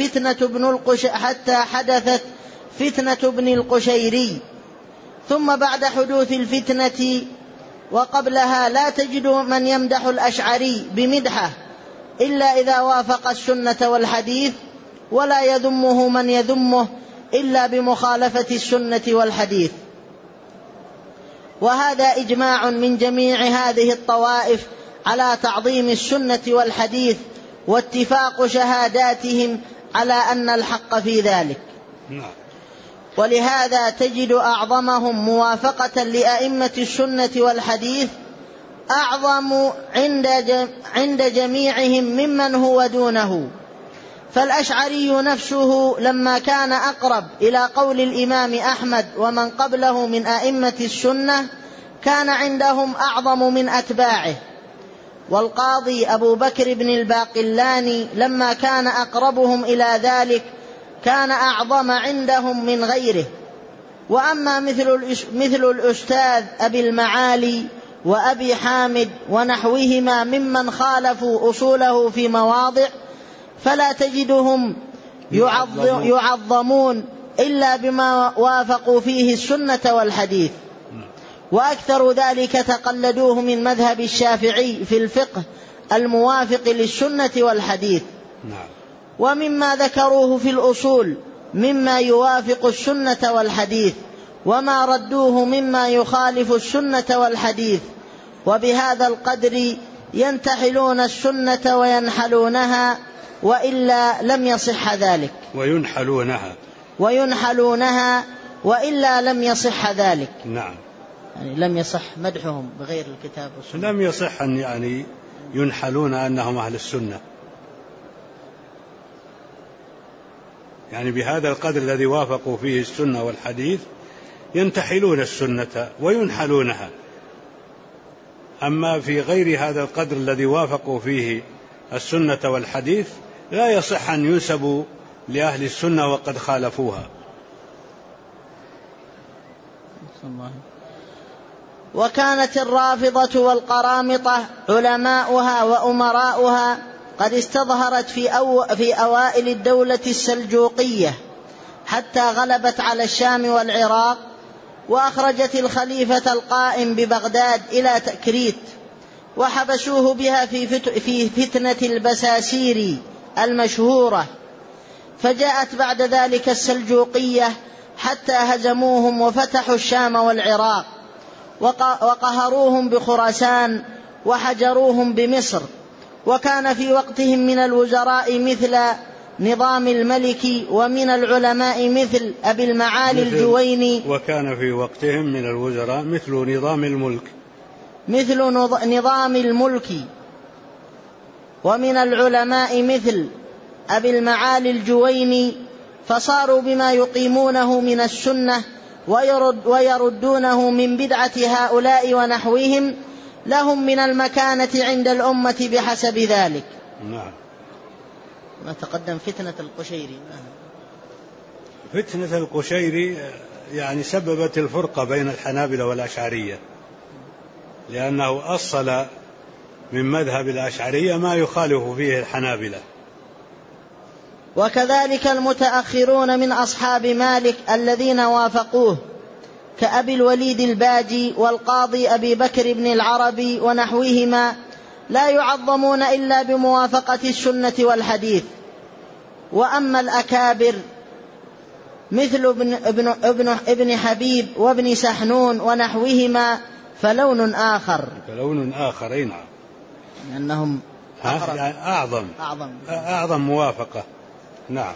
فتنة ابن القشيري، ثم بعد حدوث الفتنة وقبلها لا تجد من يمدح الأشعري بمدحه إلا إذا وافق السنة والحديث، ولا يذمه من يذمه إلا بمخالفة السنة والحديث. وهذا إجماع من جميع هذه الطوائف على تعظيم السنة والحديث، واتفاق شهاداتهم على أن الحق في ذلك. ولهذا تجد أعظمهم موافقة لأئمة السنة والحديث أعظم عند جميعهم ممن هو دونه. فالأشعري نفسه لما كان أقرب إلى قول الإمام أحمد ومن قبله من أئمة السنة كان عندهم أعظم من أتباعه. والقاضي أبو بكر بن الباقلاني لما كان أقربهم إلى ذلك كان أعظم عندهم من غيره. وأما مثل الأستاذ أبي المعالي وأبي حامد ونحوهما ممن خالفوا أصوله في مواضع فلا تجدهم يعظمون إلا بما وافقوا فيه السنة والحديث. وأكثر ذلك تقلدوه من مذهب الشافعي في الفقه الموافق للسنة والحديث. ومما ذكروه في الأصول مما يوافق السنة والحديث، وما ردوه مما يخالف السنة والحديث. وبهذا القدر ينتحلون السنة وينحلونها، وإلا لم يصح ذلك. وينحلونها وإلا لم يصح ذلك. نعم. يعني لم يصح مدحهم بغير الكتاب والسنة. لم يصح أن يعني ينحلون أنهم أهل السنة، يعني بهذا القدر الذي وافقوا فيه السنة والحديث ينتحلون السنة وينحلونها. أما في غير هذا القدر الذي وافقوا فيه السنة والحديث لا يصح أن ينسبوا لأهل السنة وقد خالفوها. وكانت الرافضة والقرامطة علماؤها وأمراؤها قد استظهرت في أوائل الدولة السلجوقية حتى غلبت على الشام والعراق، وأخرجت الخليفة القائم ببغداد إلى تكريت، وحبسوه بها في فتنة البساسير المشهورة، فجاءت بعد ذلك السلجوقية حتى هزموهم وفتحوا الشام والعراق وقهروهم بخراسان وحجروهم بمصر. وكان في وقتهم من الوزراء مثل نظام الملك، ومن العلماء مثل أبي المعالي الجويني. وكان في وقتهم من الوزراء مثل نظام الملك، ومن العلماء مثل أبي المعالي الجويني، فصاروا بما يقيمونه من السنة ويردونه من بدعة هؤلاء ونحوهم لهم من المكانة عند الأمة بحسب ذلك. نعم. ما تقدم فتنة القشيري. فتنة القشيري يعني سببت الفرقة بين الحنابلة والأشعرية، لأنه أصل من مذهب الأشعرية ما يخالف فيه الحنابلة. وكذلك المتأخرون من أصحاب مالك الذين وافقوه كأبي الوليد الباجي والقاضي أبي بكر بن العربي ونحوهما لا يعظمون إلا بموافقة السنة والحديث. وأما الأكابر مثل ابن حبيب وابن سحنون ونحوهما فلون آخر. أي نعم، لأنهم أعظم موافقة. نعم.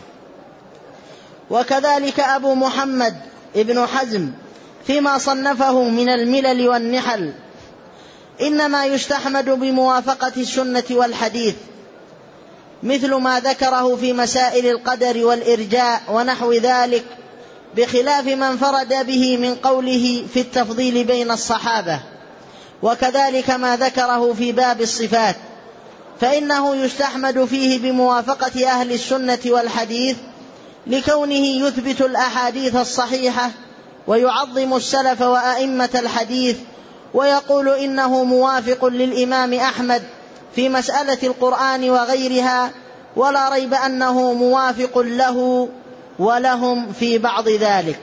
وكذلك أبو محمد ابن حزم فيما صنفه من الملل والنحل إنما يستحمد بموافقة السنة والحديث، مثل ما ذكره في مسائل القدر والإرجاء ونحو ذلك، بخلاف من فرد به من قوله في التفضيل بين الصحابة. وكذلك ما ذكره في باب الصفات، فإنه يستحمد فيه بموافقة أهل السنة والحديث لكونه يثبت الأحاديث الصحيحة ويعظم السلف وأئمة الحديث، ويقول إنه موافق للإمام أحمد في مسألة القرآن وغيرها، ولا ريب أنه موافق له ولهم في بعض ذلك.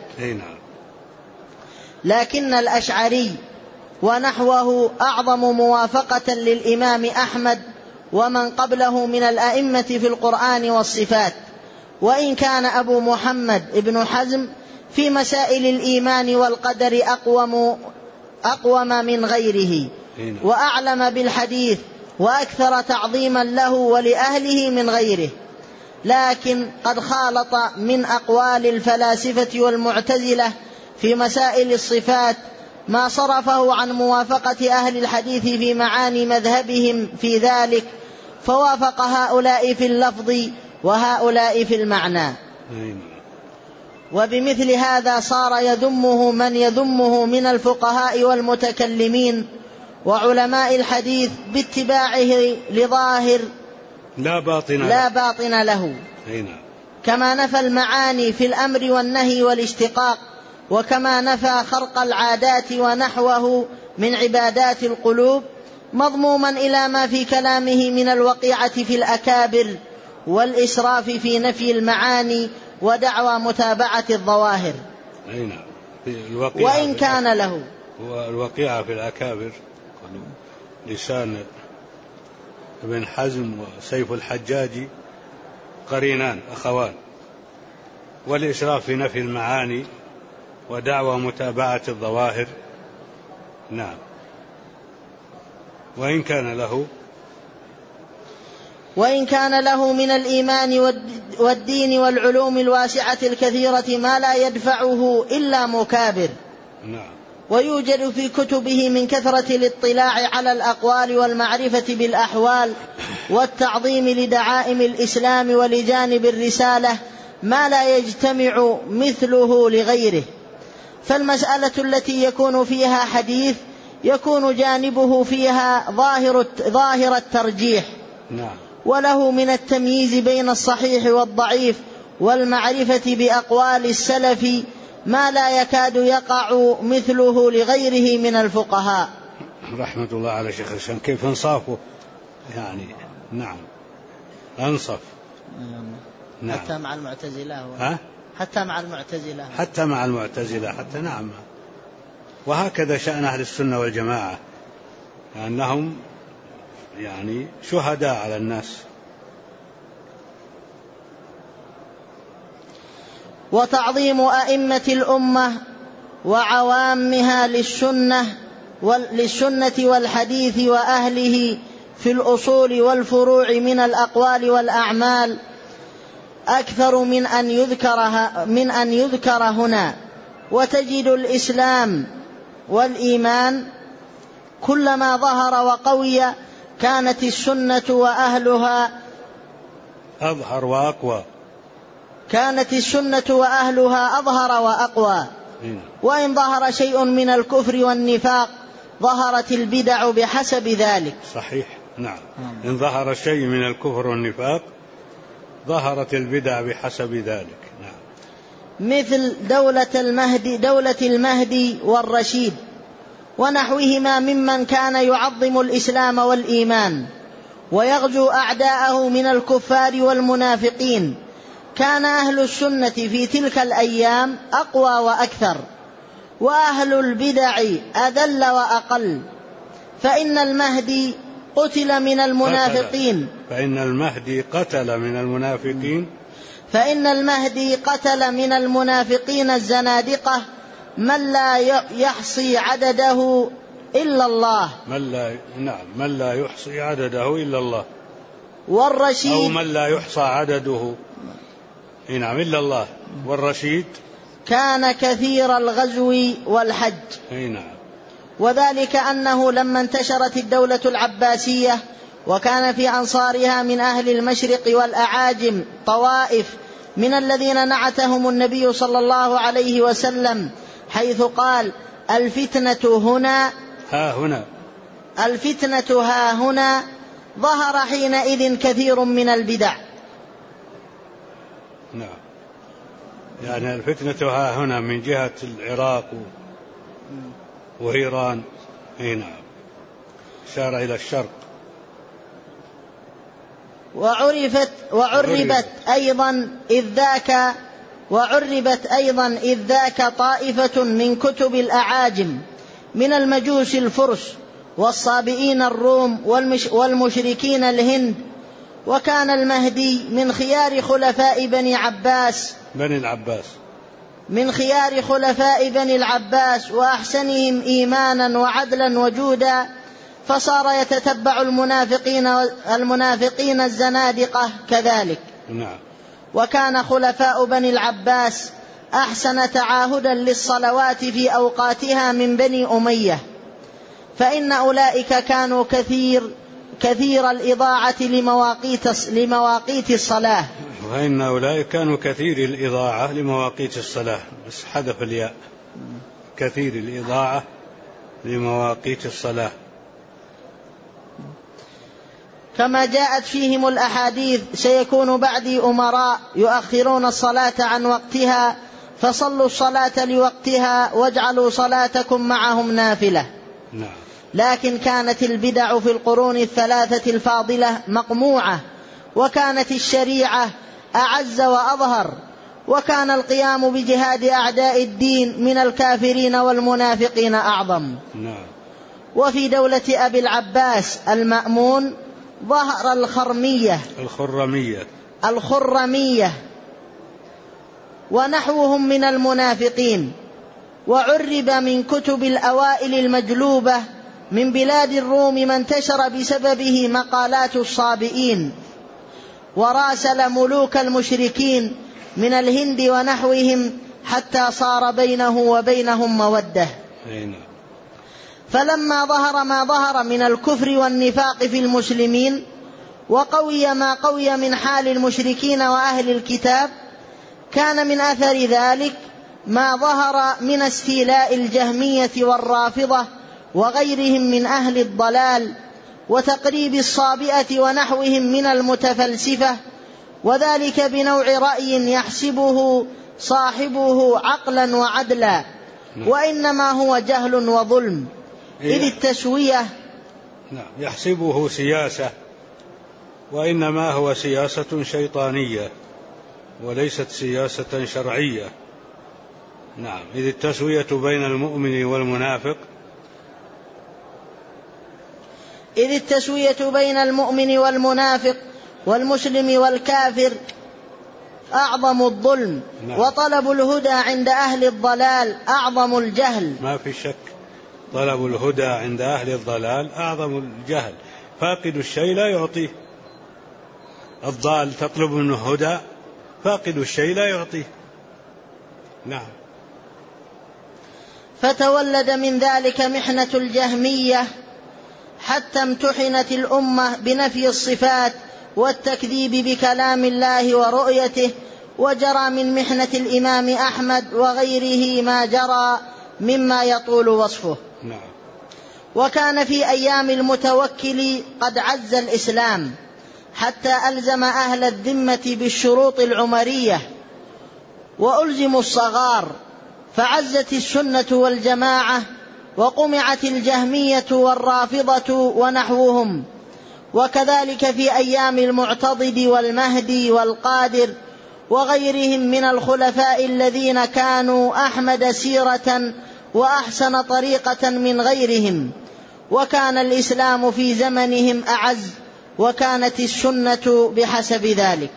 لكن الأشعري ونحوه أعظم موافقة للإمام أحمد ومن قبله من الأئمة في القرآن والصفات، وإن كان أبو محمد ابن حزم في مسائل الإيمان والقدر أقوم من غيره وأعلم بالحديث وأكثر تعظيما له ولأهله من غيره، لكن قد خالط من أقوال الفلاسفة والمعتزلة في مسائل الصفات ما صرفه عن موافقة أهل الحديث في معاني مذهبهم في ذلك، فوافق هؤلاء في اللفظ وهؤلاء في المعنى. وبمثل هذا صار يذمه من يذمه من الفقهاء والمتكلمين وعلماء الحديث باتباعه لظاهر لا باطن له، كما نفى المعاني في الأمر والنهي والاشتقاق، وكما نفى خرق العادات ونحوه من عبادات القلوب، مضموما إلى ما في كلامه من الوقيعة في الأكابر والإسراف في نفي المعاني ودعوى متابعة الظواهر. وإن كان له الوقيعة في الأكابر لسان ابن حزم وسيف الحجاج قرينان أخوان، والإسراف في نفي المعاني ودعوى متابعة الظواهر. نعم. وإن كان له من الإيمان والدين والعلوم الواسعة الكثيرة ما لا يدفعه إلا مكابر. نعم. ويوجد في كتبه من كثرة الاطلاع على الأقوال والمعرفة بالأحوال والتعظيم لدعائم الإسلام ولجانب الرسالة ما لا يجتمع مثله لغيره، فالمسألة التي يكون فيها حديث يكون جانبه فيها ظاهر الترجيح. نعم. وله من التمييز بين الصحيح والضعيف والمعرفة بأقوال السلف ما لا يكاد يقع مثله لغيره من الفقهاء. رحمة الله على شيخ الإسلام، كيف انصافه يعني. نعم. أنصف. نعم. حتى مع المعتزلة حتى نعم. وهكذا شأن أهل السنة والجماعة، أنهم يعني شهداء على الناس. وتعظيم أئمة الأمة وعوامها للسنة والحديث وأهله في الأصول والفروع من الأقوال والأعمال أكثر من أن يذكر هنا. وتجد الإسلام والإيمان كلما ظهر وقوي كانت السنة وأهلها أظهر وأقوى، كانت السنة وأهلها أظهر وأقوى. وإن ظهر شيء من الكفر والنفاق ظهرت البدع بحسب ذلك. صحيح، نعم. إن ظهر شيء من الكفر والنفاق ظهرت البدع بحسب ذلك. نعم. مثل دولة المهدي والرشيد ونحوهما ممن كان يعظم الإسلام والإيمان ويغزو أعداءه من الكفار والمنافقين. كان أهل السنة في تلك الأيام أقوى وأكثر، وأهل البدع أذل وأقل. فإن المهدي قتل من المنافقين الزنادقة من لا يحصي عدده إلا الله. من لا يحصي عدده إلا الله. والرشيد أو من لا يحصى عدده إلا الله. والرشيد كان كثير الغزو والحج. وذلك أنه لما انتشرت الدولة العباسية وكان في أنصارها من أهل المشرق والأعاجم طوائف من الذين نعتهم النبي صلى الله عليه وسلم حيث قال الفتنة ها هنا ظهر حينئذ كثير من البدع. نعم، يعني الفتنة ها هنا من جهة العراق وإيران. نعم، أشار إلى الشرق. وعربت أيضا إذ ذاك طائفة من كتب الأعاجم من المجوس الفرس والصابئين الروم والمشركين الهند. وكان المهدي من خيار خلفاء بني العباس وأحسنهم إيمانا وعدلا وجودا، فصار يتتبع المنافقين الزنادقة كذلك. وكان خلفاء بني العباس أحسن تعاهدا للصلوات في أوقاتها من بني أمية، فإن أولئك كانوا كثير الإضاعة لمواقيت الصلاة. وإن أولئك كانوا كثير الإضاعة لمواقيت الصلاة، بس حذف الياء. كثير الإضاعة لمواقيت الصلاة. كما جاءت فيهم الأحاديث سيكون بعدي أمراء يؤخرون الصلاة عن وقتها فصلوا الصلاة لوقتها واجعلوا صلاتكم معهم نافلة. لكن كانت البدع في القرون الثلاثة الفاضلة مقموعة، وكانت الشريعة أعز وأظهر، وكان القيام بجهاد أعداء الدين من الكافرين والمنافقين أعظم. وفي دولة أبي العباس المأمون ظهر الخرمية ونحوهم من المنافقين. وعرب من كتب الأوائل المجلوبة من بلاد الروم ما انتشر بسببه مقالات الصابئين، وراسل ملوك المشركين من الهند ونحوهم حتى صار بينه وبينهم مودة. فلما ظهر ما ظهر من الكفر والنفاق في المسلمين وقوي ما قوي من حال المشركين وأهل الكتاب، كان من أثر ذلك ما ظهر من استيلاء الجهمية والرافضة وغيرهم من أهل الضلال، وتقريب الصابئة ونحوهم من المتفلسفة، وذلك بنوع رأي يحسبه صاحبه عقلا وعدلا، وإنما هو جهل وظلم. إذ التسوية يحسبه سياسة، وإنما هو سياسة شيطانية وليست سياسة شرعية. إذ التسوية بين المؤمن والمنافق إذ التسوية بين المؤمن والمنافق والمسلم والكافر أعظم الظلم. نعم. وطلب الهدى عند أهل الضلال أعظم الجهل. ما في شك، طلب الهدى عند أهل الضلال أعظم الجهل. فاقد الشيء لا يعطيه، الضال تطلب منه هدى، فاقد الشيء لا يعطيه. نعم. فتولد من ذلك محنة الجهمية حتى امتحنت الأمة بنفي الصفات والتكذيب بكلام الله ورؤيته، وجرى من محنة الإمام أحمد وغيره ما جرى مما يطول وصفه. نعم. وكان في أيام المتوكل قد عز الإسلام حتى ألزم أهل الذمة بالشروط العمرية وألزموا الصغار، فعزت السنة والجماعة وقمعت الجهمية والرافضة ونحوهم. وكذلك في أيام المعتضد والمهدي والقادر وغيرهم من الخلفاء الذين كانوا أحمد سيرة وأحسن طريقة من غيرهم، وكان الإسلام في زمنهم أعز، وكانت السنة بحسب ذلك.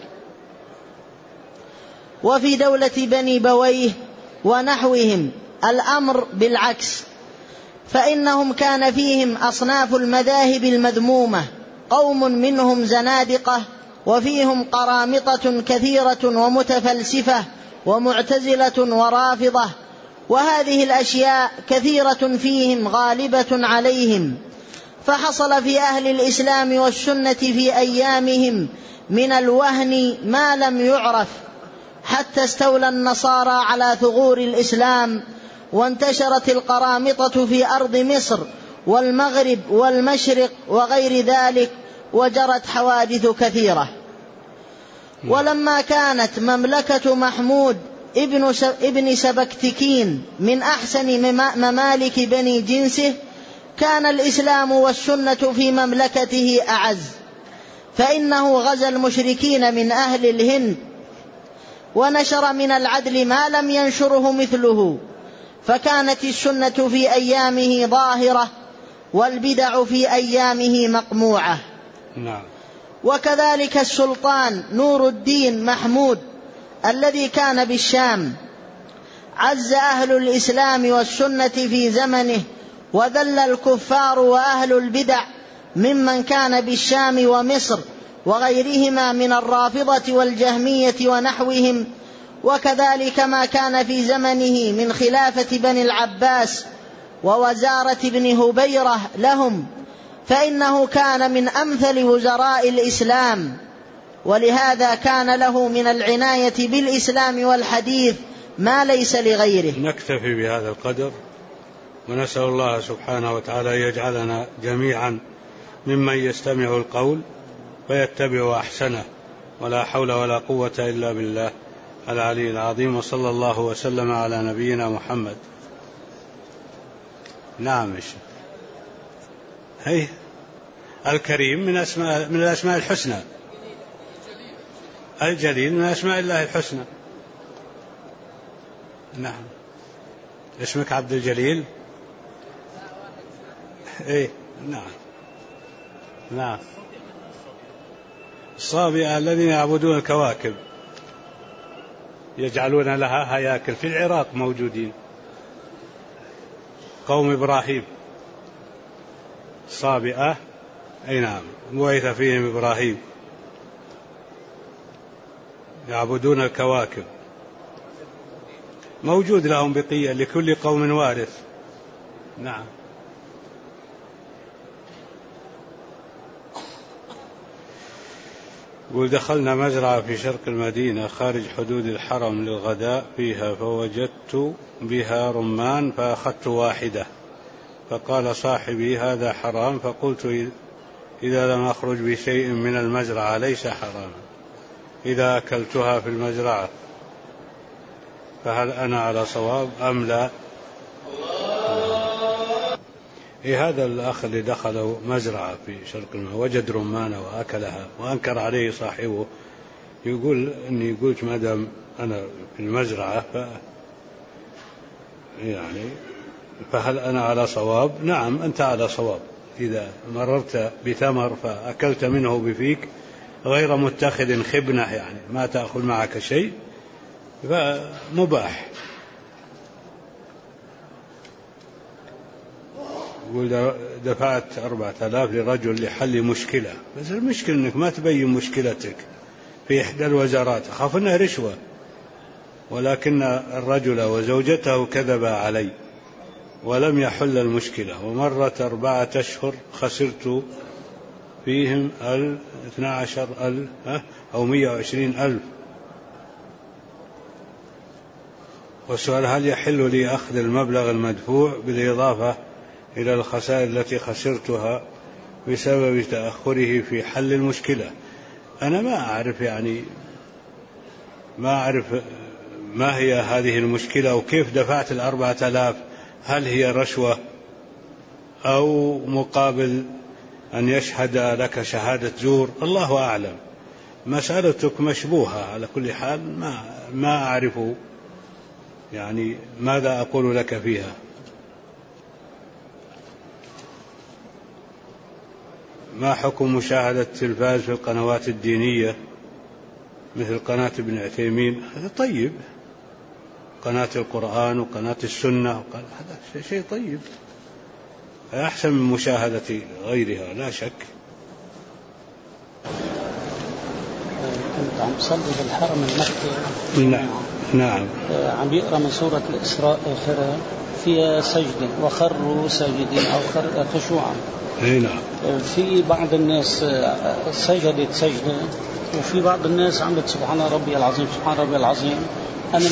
وفي دولة بني بويه ونحوهم الأمر بالعكس، فإنهم كان فيهم أصناف المذاهب المذمومة، قوم منهم زنادقة، وفيهم قرامطة كثيرة ومتفلسفة ومعتزلة ورافضة، وهذه الأشياء كثيرة فيهم غالبة عليهم. فحصل في أهل الإسلام والسنة في أيامهم من الوهن ما لم يعرف، حتى استولى النصارى على ثغور الإسلام، وانتشرت القرامطة في أرض مصر والمغرب والمشرق وغير ذلك، وجرت حوادث كثيرة. ولما كانت مملكة محمود ابن سبكتكين من أحسن ممالك بني جنسه، كان الإسلام والسنة في مملكته أعز، فإنه غزا المشركين من أهل الهند ونشر من العدل ما لم ينشره مثله، فكانت السنة في أيامه ظاهرة والبدع في أيامه مقموعة. نعم. وكذلك السلطان نور الدين محمود الذي كان بالشام، عز أهل الإسلام والسنة في زمنه، وذل الكفار وأهل البدع ممن كان بالشام ومصر وغيرهما من الرافضة والجهمية ونحوهم. وكذلك ما كان في زمنه من خلافة بني العباس ووزارة ابن هبيرة لهم، فإنه كان من أمثل وزراء الإسلام، ولهذا كان له من العناية بالإسلام والحديث ما ليس لغيره. نكتفي بهذا القدر، ونسأل الله سبحانه وتعالى يجعلنا جميعا ممن يستمع القول فيتبع أحسنه، ولا حول ولا قوة إلا بالله العلي العظيم. وصلى الله وسلم على نبينا محمد. نعم. هي الكريم من الأسماء الحسنى، الجليل من أسماء الله الحسنى. نعم. اسمك عبد الجليل؟ ايه. نعم. نعم. الصابئة الذين يعبدون الكواكب يجعلون لها هياكل، في العراق موجودين، قوم إبراهيم. صابئة، أي نعم، بعث فيهم إبراهيم، يعبدون الكواكب. موجود لهم بقية، لكل قوم وارث. نعم. ودخلنا مزرعة في شرق المدينة خارج حدود الحرم للغداء فيها، فوجدت بها رمان فأخذت واحدة، فقال صاحبي هذا حرام، فقلت إذا لم أخرج بشيء من المزرعة ليس حراما إذا أكلتها في المزرعة، فهل أنا على صواب أم لا؟ هذا الأخ اللي دخل مزرعة في شرق المدينة وجد رمانة وأكلها وأنكر عليه صاحبه، يقول إني قلت ما دام أنا في المزرعة فهل أنا على صواب؟ نعم أنت على صواب، إذا مررت بتمر فأكلت منه بفيك غير متخذ خبنة، يعني ما تأخذ معك شيء، فمباح. دفعت 4000 لرجل لحل مشكلة، بس المشكلة أنك ما تبين مشكلتك في إحدى الوزارات، أخاف أنها رشوة، ولكن الرجل وزوجته كذبا علي ولم يحل المشكلة، ومرت 4 أشهر خسرت فيهم 12,000 أو 120,000. والسؤال: هل يحل لي أخذ المبلغ المدفوع بالإضافة إلى الخسائر التي خسرتها بسبب تأخره في حل المشكلة؟ أنا ما أعرف، يعني ما أعرف ما هي هذه المشكلة وكيف دفعت 4000. هل هي رشوة أو مقابل أن يشهد لك شهادة زور؟ الله أعلم. مسألتك مشبوهة على كل حال، ما أعرف يعني ماذا أقول لك فيها. ما حكم مشاهدة التلفاز في القنوات الدينية مثل قناة ابن عثيمين؟ هذا طيب، قناة القرآن وقناة السنة، هذا شيء طيب، أحسن من مشاهدة غيرها لا شك. كنت عم صلي بالحرم المكي. نعم. عم يقرأ من سورة الإسراء آخرها فيها سجدة وخروا ساجدين أو خشوعا. نعم. في بعض الناس سجدت سجدة، وفي بعض الناس عملت سبحان ربي العظيم سبحان ربي العظيم. أنا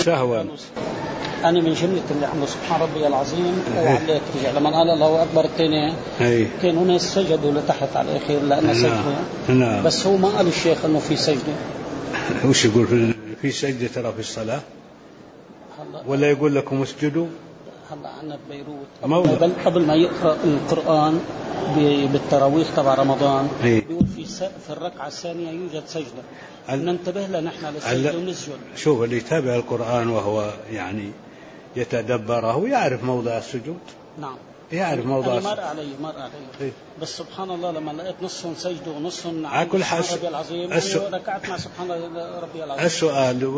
من جملة اللي عملوا سبحان ربي العظيم وعليك رجع لما قال الله أكبر الثاني كانوا ناس سجدوا لتحت على الأخير لأنه سجدوا. بس هو ما قال الشيخ أنه في سجدة. وش يقول في سجدة ترى في الصلاة؟ ولا يقول لكم اسجدوا؟ هلا عنا ببيروت قبل ما يقرأ القرآن بالتراويح تبع رمضان بيقول في الركعة الثانية يوجد سجدة، ننتبه لها نحن للسجدة ونسجد. شوف، اللي يتابع القرآن وهو يعني يتدبره يعرف موضع السجود. نعم يعرف موضع السجود. مر علي بس سبحان الله لما لقيت نصهم سجدوا ونصهم على كل حال ربي العظيم ركعت مع سبحان ربي العظيم. السؤال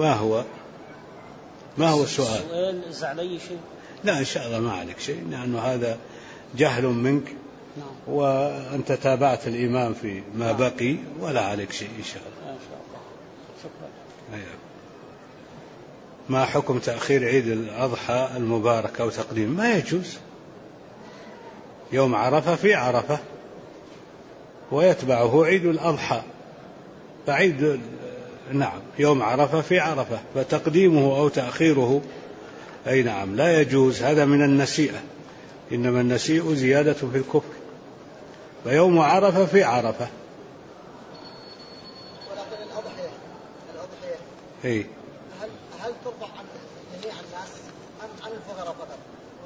ما هو السؤال؟ السؤال إذا علي شيء؟ لا إن شاء الله ما عليك شيء، لأنه هذا جهل منك. نعم. وأنت تابعت الإمام في ما بقي ولا عليك شيء إن شاء الله. شكرا. ما حكم تأخير عيد الأضحى المبارك أو تقديم؟ ما يجوز. يوم عرفة في عرفة ويتبعه عيد الأضحى، فعيد نعم يوم عرفة في عرفة، فتقديمه أو تأخيره أي نعم لا يجوز، هذا من النسيئة، إنما النسيء زيادة في الكفر. فيوم عرفة في عرفة. ولكن الأضحية هل ترفع عن جميع الناس أم عن الفقراء فقط؟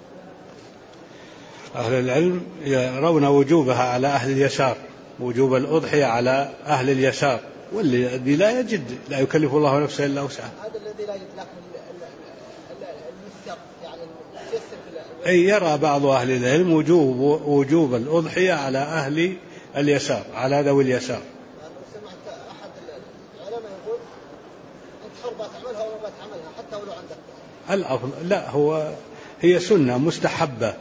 أهل العلم يرون وجوبها على أهل اليسار، وجوب الأضحية على أهل اليسار، والذي لا يجد لا يكلف الله نفسا إلا وسعها. هذا الذي لا يجد لكن الميسر يعني الميسر أي يرى بعض أهل العلم وجوب الأضحية على أهل اليسار، على ذوي اليسار. أنا سمعت أحد العلماء يقول أنت حر تعملها ولا ما تعملها حتى ولو عندك الأفضل لا، هي سنة مستحبة،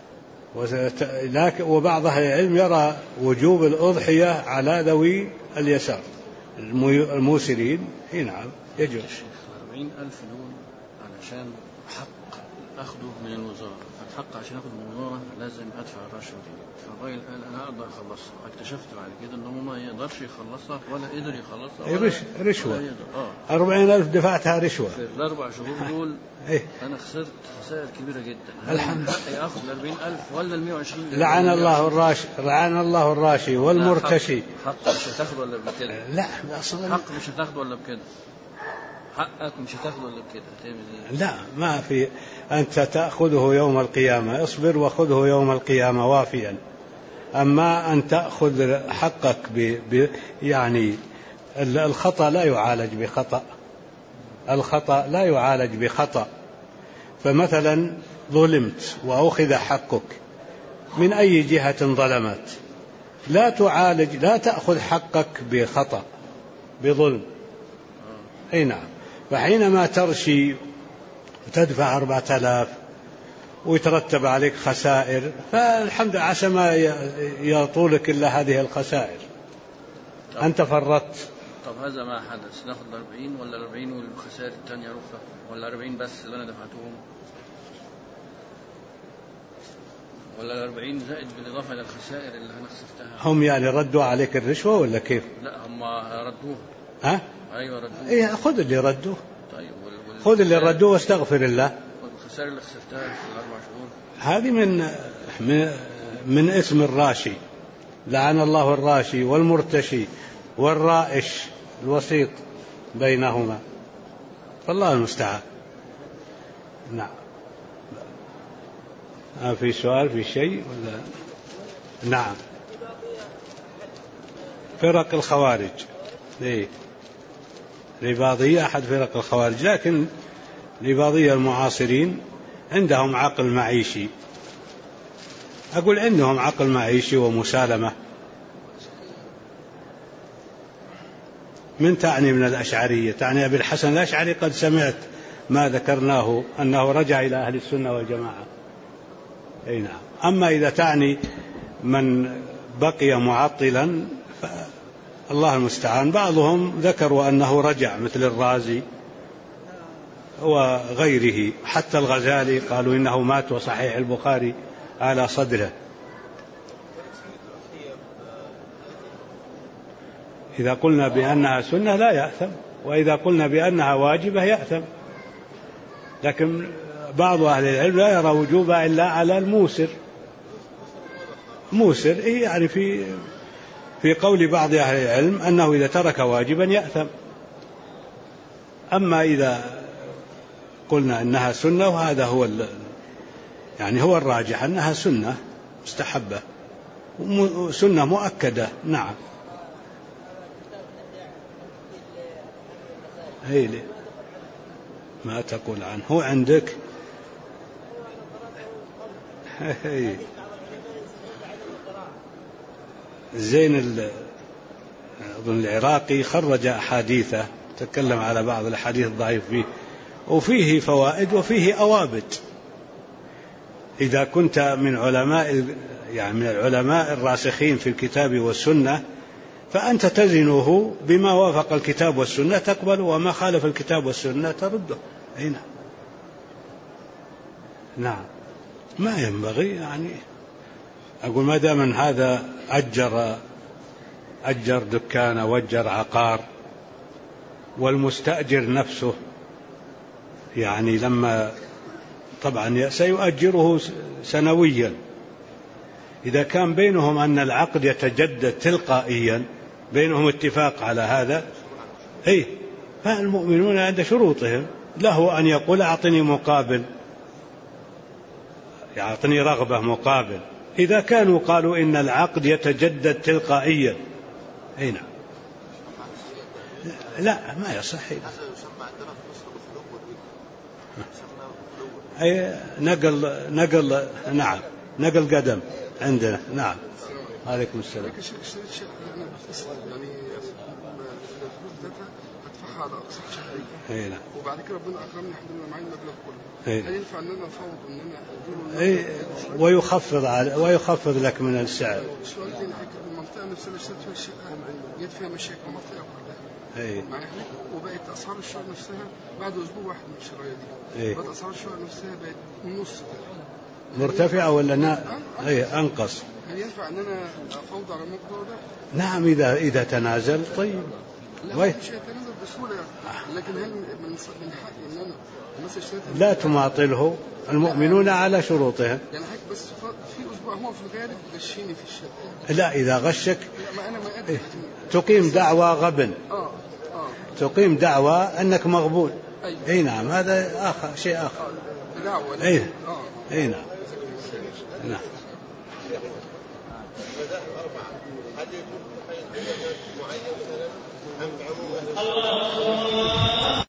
وبعض أهل العلم يرى وجوب الأضحية على ذوي اليسار الموسرين. نعم يجوز. 40,000 دول علشان حق أخذه من الوزارة، الحق عشان أخذ من الوزارة لازم أدفع الرشوة دي. فالراجل قال أنا أقدر أخلصها، اكتشفت بعد كده إنه ما يقدرش يخلصها ولا قدر يخلصها. رشوة. 40,000 دفعتها رشوة في ال4 شهور دول. أنا خسرت خسائر كبيرة جدا. الحمد لله. أخذ 40,000 ولا 120؟ لعن الله الراشي والمرتشي. حق مش هتاخده ولا بكده؟ لا حق مش هتاخده ولا بكده؟ حقك مش هتاخده ولا بكده؟ هتعمل ايه؟ لا ما في، أنت تأخذه يوم القيامة، اصبر وخذه يوم القيامة وافيا. أما أن تأخذ حقك يعني الخطأ لا يعالج بخطأ، الخطأ لا يعالج بخطأ. فمثلا ظلمت وأخذ حقك، من أي جهة ظلمت، لا تعالج، لا تأخذ حقك بخطأ بظلم. أي نعم. فحينما ترشي وتدفع 4000 ويترتب عليك خسائر، فالحمد لله عسى ما يطولك إلا هذه الخسائر. أنت فرطت. طب هذا ما حدث، ناخذ 40 ولا 40 والخسائر الثانية رفع، ولا 40 بس اللي أنا دفعتهم، ولا 40 زائد بالإضافة إلى الخسائر اللي أنا خسرتها؟ هم يعني ردوا عليك الرشوة ولا كيف؟ لا هم ردوها. ها؟ أيوة ردوها. إيه خذ اللي ردوه. طيب خذ اللي ردوه واستغفر الله. والخسائر اللي خسرتها في ال4 شهور هذه من اسم الراشي، لعن الله الراشي والمرتشي والرائش الوسيط بينهما، فالله المستعان. نعم. في سؤال في شيء ولا؟ نعم. فرق الخوارج، الإباضية أحد فرق الخوارج، لكن الإباضية المعاصرين عندهم عقل معيشي، أقول عندهم عقل معيشي ومسالمة. من تعني من الأشعرية؟ تعني أبي الحسن الأشعري؟ قد سمعت ما ذكرناه أنه رجع إلى أهل السنة والجماعة. أي نعم. أما إذا تعني من بقي معطلا فالله المستعان. بعضهم ذكروا أنه رجع مثل الرازي وغيره، حتى الغزالي قالوا إنه مات وصحيح البخاري على صدره. إذا قلنا بأنها سنة لا يأثم، وإذا قلنا بأنها واجبة يأثم. لكن بعض أهل العلم لا يرى وجوبها إلا على الموسر. موسر يعني في قول بعض أهل العلم أنه إذا ترك واجبا يأثم. أما إذا قلنا أنها سنة، وهذا هو يعني هو الراجح أنها سنة مستحبة، سنة مؤكدة. نعم. هيلي ما تقول عنه هو عندك. زين أظن العراقي خرج أحاديثه، تكلم على بعض الأحاديث الضعيف فيه، وفيه فوائد وفيه أوابت. إذا كنت من علماء يعني من العلماء الراسخين في الكتاب والسنة، فأنت تزنه بما وافق الكتاب والسنة تقبل، وما خالف الكتاب والسنة ترده. هنا نعم. ما ينبغي يعني أقول ما دام من هذا أجر دكان وأجر عقار، والمستأجر نفسه يعني لما طبعا سيؤجره سنويا، إذا كان بينهم أن العقد يتجدد تلقائيا، بينهم اتفاق على هذا، فالمؤمنون عند شروطهم له أن يقول أعطني مقابل، يعطني رغبة مقابل. إذا كانوا قالوا إن العقد يتجدد تلقائيا، نعم. لا ما يصح. نقل نعم، نقل قدم عندنا. نعم. عليكم السلام. أدفعها على أقساط شهرية، وبعد كده ربنا أكرمني الحمد لله معي المبلغ كله. هل ينفع أن أنا أفوض أن أنا ويخفض لك من السعر؟ السؤال تاني حكاية المنطقة نفسها اللي اشتريت فيها الشقة جت فيها مشاكل المنطقة كلها، وبقت أسعار الشقة نفسها بعد أسبوع واحد من الشراية دي بقت أسعار الشقة نفسها بقت نص مرتفعة ولا أنقص؟ هل ينفع أن أنا أفوض على الموضوع ده؟ نعم إذا تنازل. طيب لا مش هيتنازل بسهولة، لكن هل من حقي ان انا مثلا اشتريت؟ لا تماطله، المؤمنون على شروطهم. يعني حضرتك بس في اسبوع هو في الغالب غشيني في الشقه. لا إذا غشك لا ما أدري. تقيم دعوى غبن. تقيم دعوى أنك مغبون. أي نعم، هذا شيء آخر. دعوى. أي نعم. نعم. الله